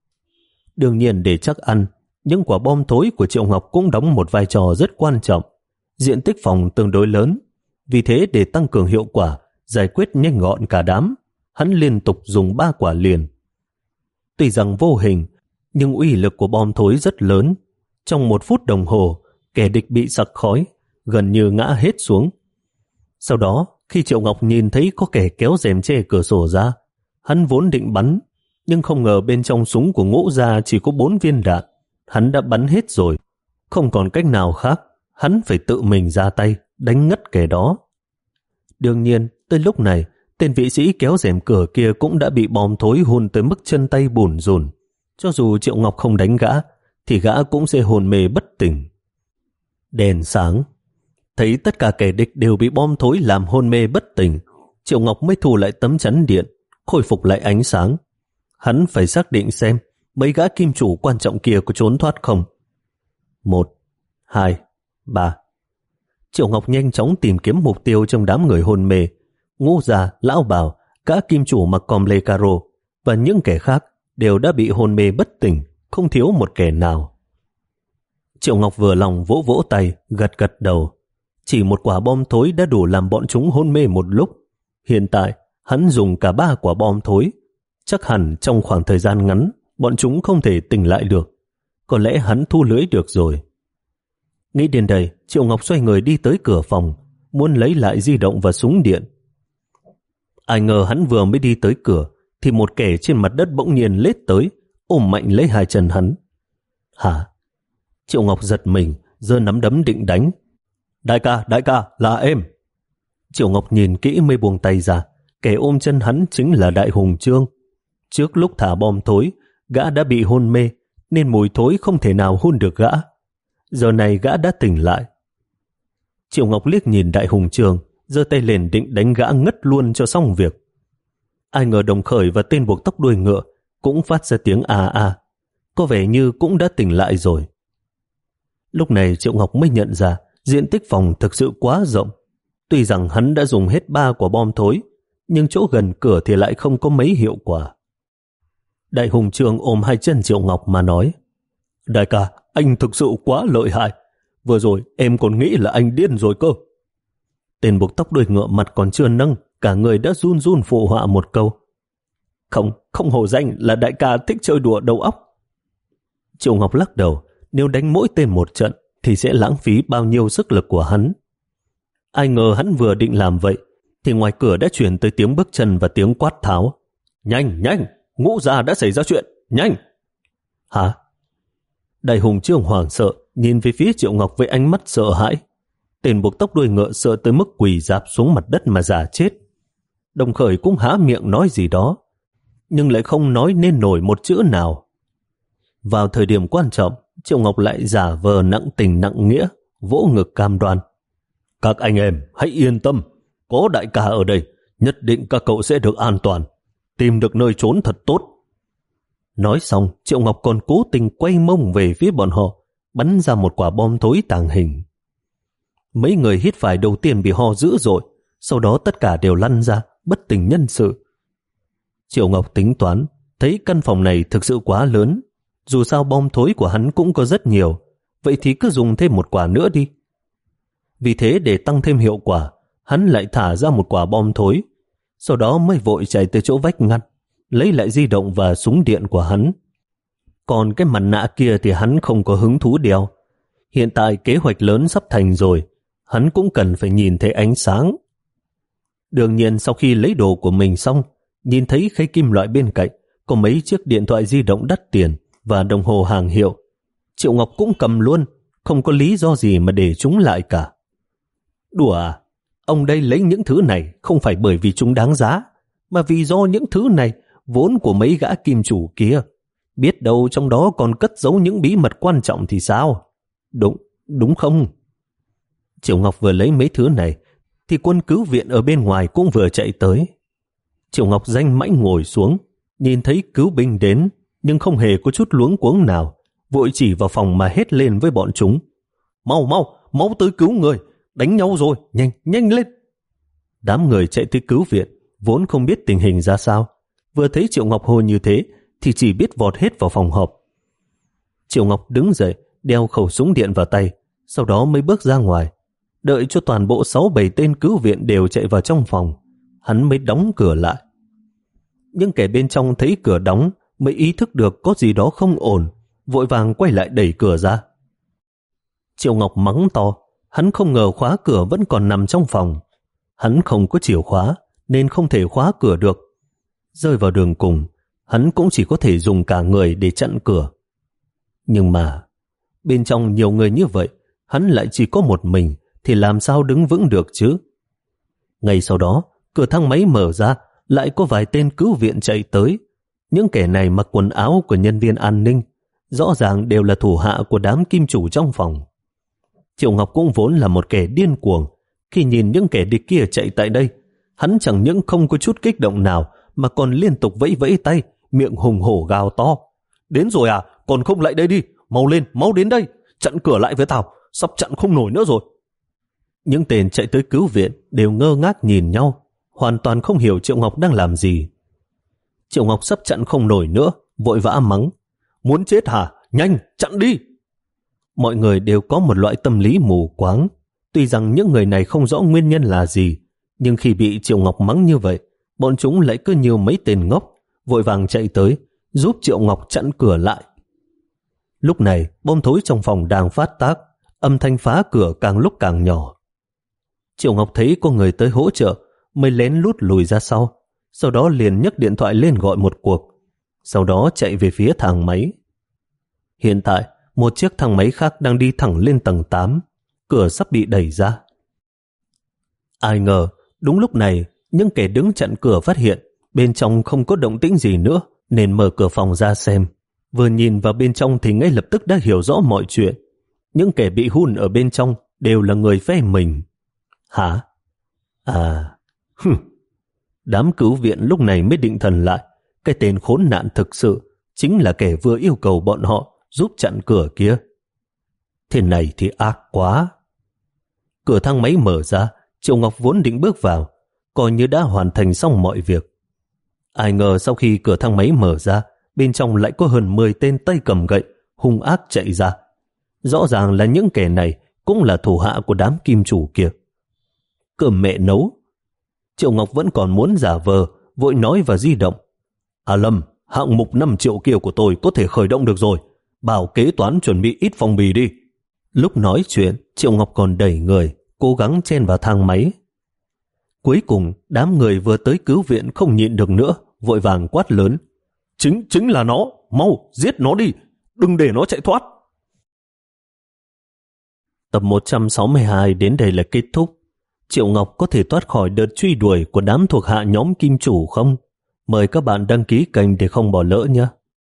Đương nhiên để chắc ăn, những quả bom thối của Triệu Ngọc cũng đóng một vai trò rất quan trọng. Diện tích phòng tương đối lớn, vì thế để tăng cường hiệu quả, giải quyết nhanh gọn cả đám, hắn liên tục dùng ba quả liền. Tuy rằng vô hình, nhưng uy lực của bom thối rất lớn. Trong một phút đồng hồ, kẻ địch bị sặc khói, gần như ngã hết xuống. Sau đó, khi Triệu Ngọc nhìn thấy có kẻ kéo rèm che cửa sổ ra, hắn vốn định bắn, nhưng không ngờ bên trong súng của Ngũ Gia chỉ có bốn viên đạn. Hắn đã bắn hết rồi, không còn cách nào khác, hắn phải tự mình ra tay, đánh ngất kẻ đó. Đương nhiên, tới lúc này, tên vị sĩ kéo rèm cửa kia cũng đã bị bom thối hôn tới mức chân tay bủn rủn. Cho dù Triệu Ngọc không đánh gã, thì gã cũng sẽ hồn mê bất tỉnh. Đèn sáng, thấy tất cả kẻ địch đều bị bom thối làm hôn mê bất tỉnh, Triệu Ngọc mới thu lại tấm chắn điện, khôi phục lại ánh sáng. Hắn phải xác định xem mấy gã kim chủ quan trọng kia có trốn thoát không. Một, hai, ba. Triệu Ngọc nhanh chóng tìm kiếm mục tiêu trong đám người hôn mê. Ngũ Gia, Lão Bảo, các kim chủ mặc com lê caro và những kẻ khác đều đã bị hôn mê bất tỉnh, không thiếu một kẻ nào. Triệu Ngọc vừa lòng vỗ vỗ tay, gật gật đầu. Chỉ một quả bom thối đã đủ làm bọn chúng hôn mê một lúc. Hiện tại, hắn dùng cả ba quả bom thối. Chắc hẳn trong khoảng thời gian ngắn, bọn chúng không thể tỉnh lại được. Có lẽ hắn thu lưới được rồi. Nghĩ đến đây, Triệu Ngọc xoay người đi tới cửa phòng, muốn lấy lại di động và súng điện. Ai ngờ hắn vừa mới đi tới cửa, thì một kẻ trên mặt đất bỗng nhiên lết tới, ôm mạnh lấy hai chân hắn. Hả? Triệu Ngọc giật mình, giơ nắm đấm định đánh. Đại ca, đại ca, là em. Triệu Ngọc nhìn kỹ mới buông tay ra, kẻ ôm chân hắn chính là Đại Hùng Trương. Trước lúc thả bom thối, gã đã bị hôn mê, nên mùi thối không thể nào hôn được gã. Giờ này gã đã tỉnh lại. Triệu Ngọc liếc nhìn Đại Hùng Trương, giơ tay lên định đánh gã ngất luôn cho xong việc. Ai ngờ Đồng Khởi và tên buộc tóc đuôi ngựa cũng phát ra tiếng a a, có vẻ như cũng đã tỉnh lại rồi. Lúc này Triệu Ngọc mới nhận ra diện tích phòng thực sự quá rộng. Tuy rằng hắn đã dùng hết ba quả bom thối, nhưng chỗ gần cửa thì lại không có mấy hiệu quả. Đại Hùng Trương ôm hai chân Triệu Ngọc mà nói: Đại ca, anh thực sự quá lợi hại. Vừa rồi em còn nghĩ là anh điên rồi cơ. Tên buộc tóc đuôi ngựa mặt còn chưa nâng, cả người đã run run phụ họa một câu: Không, không hổ danh là đại ca thích chơi đùa đầu óc. Triệu Ngọc lắc đầu, nếu đánh mỗi tên một trận thì sẽ lãng phí bao nhiêu sức lực của hắn. Ai ngờ hắn vừa định làm vậy thì ngoài cửa đã chuyển tới tiếng bước chân và tiếng quát tháo: Nhanh, nhanh, Ngũ gia đã xảy ra chuyện, nhanh. Hả? Đại Hùng Trương hoảng sợ nhìn về phía Triệu Ngọc với ánh mắt sợ hãi. Tên buộc tóc đuôi ngựa sợ tới mức quỳ rạp xuống mặt đất mà giả chết. Đồng Khởi cũng há miệng nói gì đó, nhưng lại không nói nên nổi một chữ nào. Vào thời điểm quan trọng, Triệu Ngọc lại giả vờ nặng tình nặng nghĩa, vỗ ngực cam đoan: Các anh em hãy yên tâm, có đại ca ở đây, nhất định các cậu sẽ được an toàn, tìm được nơi trốn thật tốt. Nói xong, Triệu Ngọc còn cố tình quay mông về phía bọn họ, bắn ra một quả bom thối tàng hình. Mấy người hít phải đầu tiên bị ho dữ dội, sau đó tất cả đều lăn ra, bất tỉnh nhân sự. Triệu Ngọc tính toán, thấy căn phòng này thực sự quá lớn, dù sao bom thối của hắn cũng có rất nhiều, vậy thì cứ dùng thêm một quả nữa đi. Vì thế để tăng thêm hiệu quả, hắn lại thả ra một quả bom thối, sau đó mới vội chạy tới chỗ vách ngăn, lấy lại di động và súng điện của hắn. Còn cái mặt nạ kia thì hắn không có hứng thú đeo. Hiện tại kế hoạch lớn sắp thành rồi, hắn cũng cần phải nhìn thấy ánh sáng. Đương nhiên sau khi lấy đồ của mình xong, nhìn thấy khay kim loại bên cạnh có mấy chiếc điện thoại di động đắt tiền và đồng hồ hàng hiệu, Triệu Ngọc cũng cầm luôn, không có lý do gì mà để chúng lại cả. Đùa à? Ông đây lấy những thứ này không phải bởi vì chúng đáng giá, mà vì do những thứ này vốn của mấy gã kim chủ kia. Biết đâu trong đó còn cất giấu những bí mật quan trọng thì sao? Đúng, đúng không? Triệu Ngọc vừa lấy mấy thứ này thì quân cứu viện ở bên ngoài cũng vừa chạy tới. Triệu Ngọc danh mãnh ngồi xuống, nhìn thấy cứu binh đến nhưng không hề có chút luống cuống nào, vội chỉ vào phòng mà hét lên với bọn chúng: Mau mau, mau tới cứu người, đánh nhau rồi, nhanh, nhanh lên. Đám người chạy tới cứu viện vốn không biết tình hình ra sao, vừa thấy Triệu Ngọc hô như thế thì chỉ biết vọt hết vào phòng họp. Triệu Ngọc đứng dậy, đeo khẩu súng điện vào tay, sau đó mới bước ra ngoài. Đợi cho toàn bộ sáu bảy tên cứu viện đều chạy vào trong phòng, hắn mới đóng cửa lại. Nhưng kẻ bên trong thấy cửa đóng mới ý thức được có gì đó không ổn, vội vàng quay lại đẩy cửa ra. Triệu Ngọc mắng to, hắn không ngờ khóa cửa vẫn còn nằm trong phòng. Hắn không có chìa khóa nên không thể khóa cửa được. Rơi vào đường cùng, hắn cũng chỉ có thể dùng cả người để chặn cửa. Nhưng mà bên trong nhiều người như vậy, hắn lại chỉ có một mình thì làm sao đứng vững được chứ? Ngay sau đó, cửa thang máy mở ra, lại có vài tên cứu viện chạy tới. Những kẻ này mặc quần áo của nhân viên an ninh, rõ ràng đều là thủ hạ của đám kim chủ trong phòng. Triệu Ngọc cũng vốn là một kẻ điên cuồng. Khi nhìn những kẻ địch kia chạy tại đây, hắn chẳng những không có chút kích động nào mà còn liên tục vẫy vẫy tay, miệng hùng hổ gào to: Đến rồi à, còn không lại đây đi, mau lên, mau đến đây, chặn cửa lại với tao, sắp chặn không nổi nữa rồi. Những tên chạy tới cứu viện đều ngơ ngác nhìn nhau, hoàn toàn không hiểu Triệu Ngọc đang làm gì. Triệu Ngọc sắp chặn không nổi nữa, vội vã mắng: muốn chết hả? Nhanh, chặn đi! Mọi người đều có một loại tâm lý mù quáng. Tuy rằng những người này không rõ nguyên nhân là gì, nhưng khi bị Triệu Ngọc mắng như vậy, bọn chúng lại cứ như mấy tên ngốc, vội vàng chạy tới, giúp Triệu Ngọc chặn cửa lại. Lúc này, bom thối trong phòng đang phát tác, âm thanh phá cửa càng lúc càng nhỏ. Triệu Ngọc thấy có người tới hỗ trợ, mới lén lút lùi ra sau, sau đó liền nhấc điện thoại lên gọi một cuộc, sau đó chạy về phía thang máy. Hiện tại, một chiếc thang máy khác đang đi thẳng lên tầng tám, cửa sắp bị đẩy ra. Ai ngờ, đúng lúc này, những kẻ đứng chặn cửa phát hiện bên trong không có động tĩnh gì nữa, nên mở cửa phòng ra xem. Vừa nhìn vào bên trong thì ngay lập tức đã hiểu rõ mọi chuyện. Những kẻ bị hun ở bên trong đều là người phe mình. Hả? À, hừm. Đám cứu viện lúc này mới định thần lại. Cái tên khốn nạn thực sự chính là kẻ vừa yêu cầu bọn họ giúp chặn cửa kia. Thế này thì ác quá. Cửa thang máy mở ra, Triệu Ngọc vốn định bước vào, coi như đã hoàn thành xong mọi việc. Ai ngờ sau khi cửa thang máy mở ra, bên trong lại có hơn mười tên tay cầm gậy, hung ác chạy ra. Rõ ràng là những kẻ này cũng là thủ hạ của đám kim chủ kia. Cơm mẹ nấu. Triệu Ngọc vẫn còn muốn giả vờ, vội nói vào di động. À Lâm, hạng mục năm triệu kia của tôi có thể khởi động được rồi. Bảo kế toán chuẩn bị ít phong bì đi. Lúc nói chuyện, Triệu Ngọc còn đẩy người, cố gắng chen vào thang máy. Cuối cùng, đám người vừa tới cứu viện không nhịn được nữa, vội vàng quát lớn. Chính, chính là nó, mau, giết nó đi, đừng để nó chạy thoát. Tập một trăm sáu mươi hai đến đây là kết thúc. Triệu Ngọc có thể thoát khỏi đợt truy đuổi của đám thuộc hạ nhóm kim chủ không? Mời các bạn đăng ký kênh để không bỏ lỡ nhé.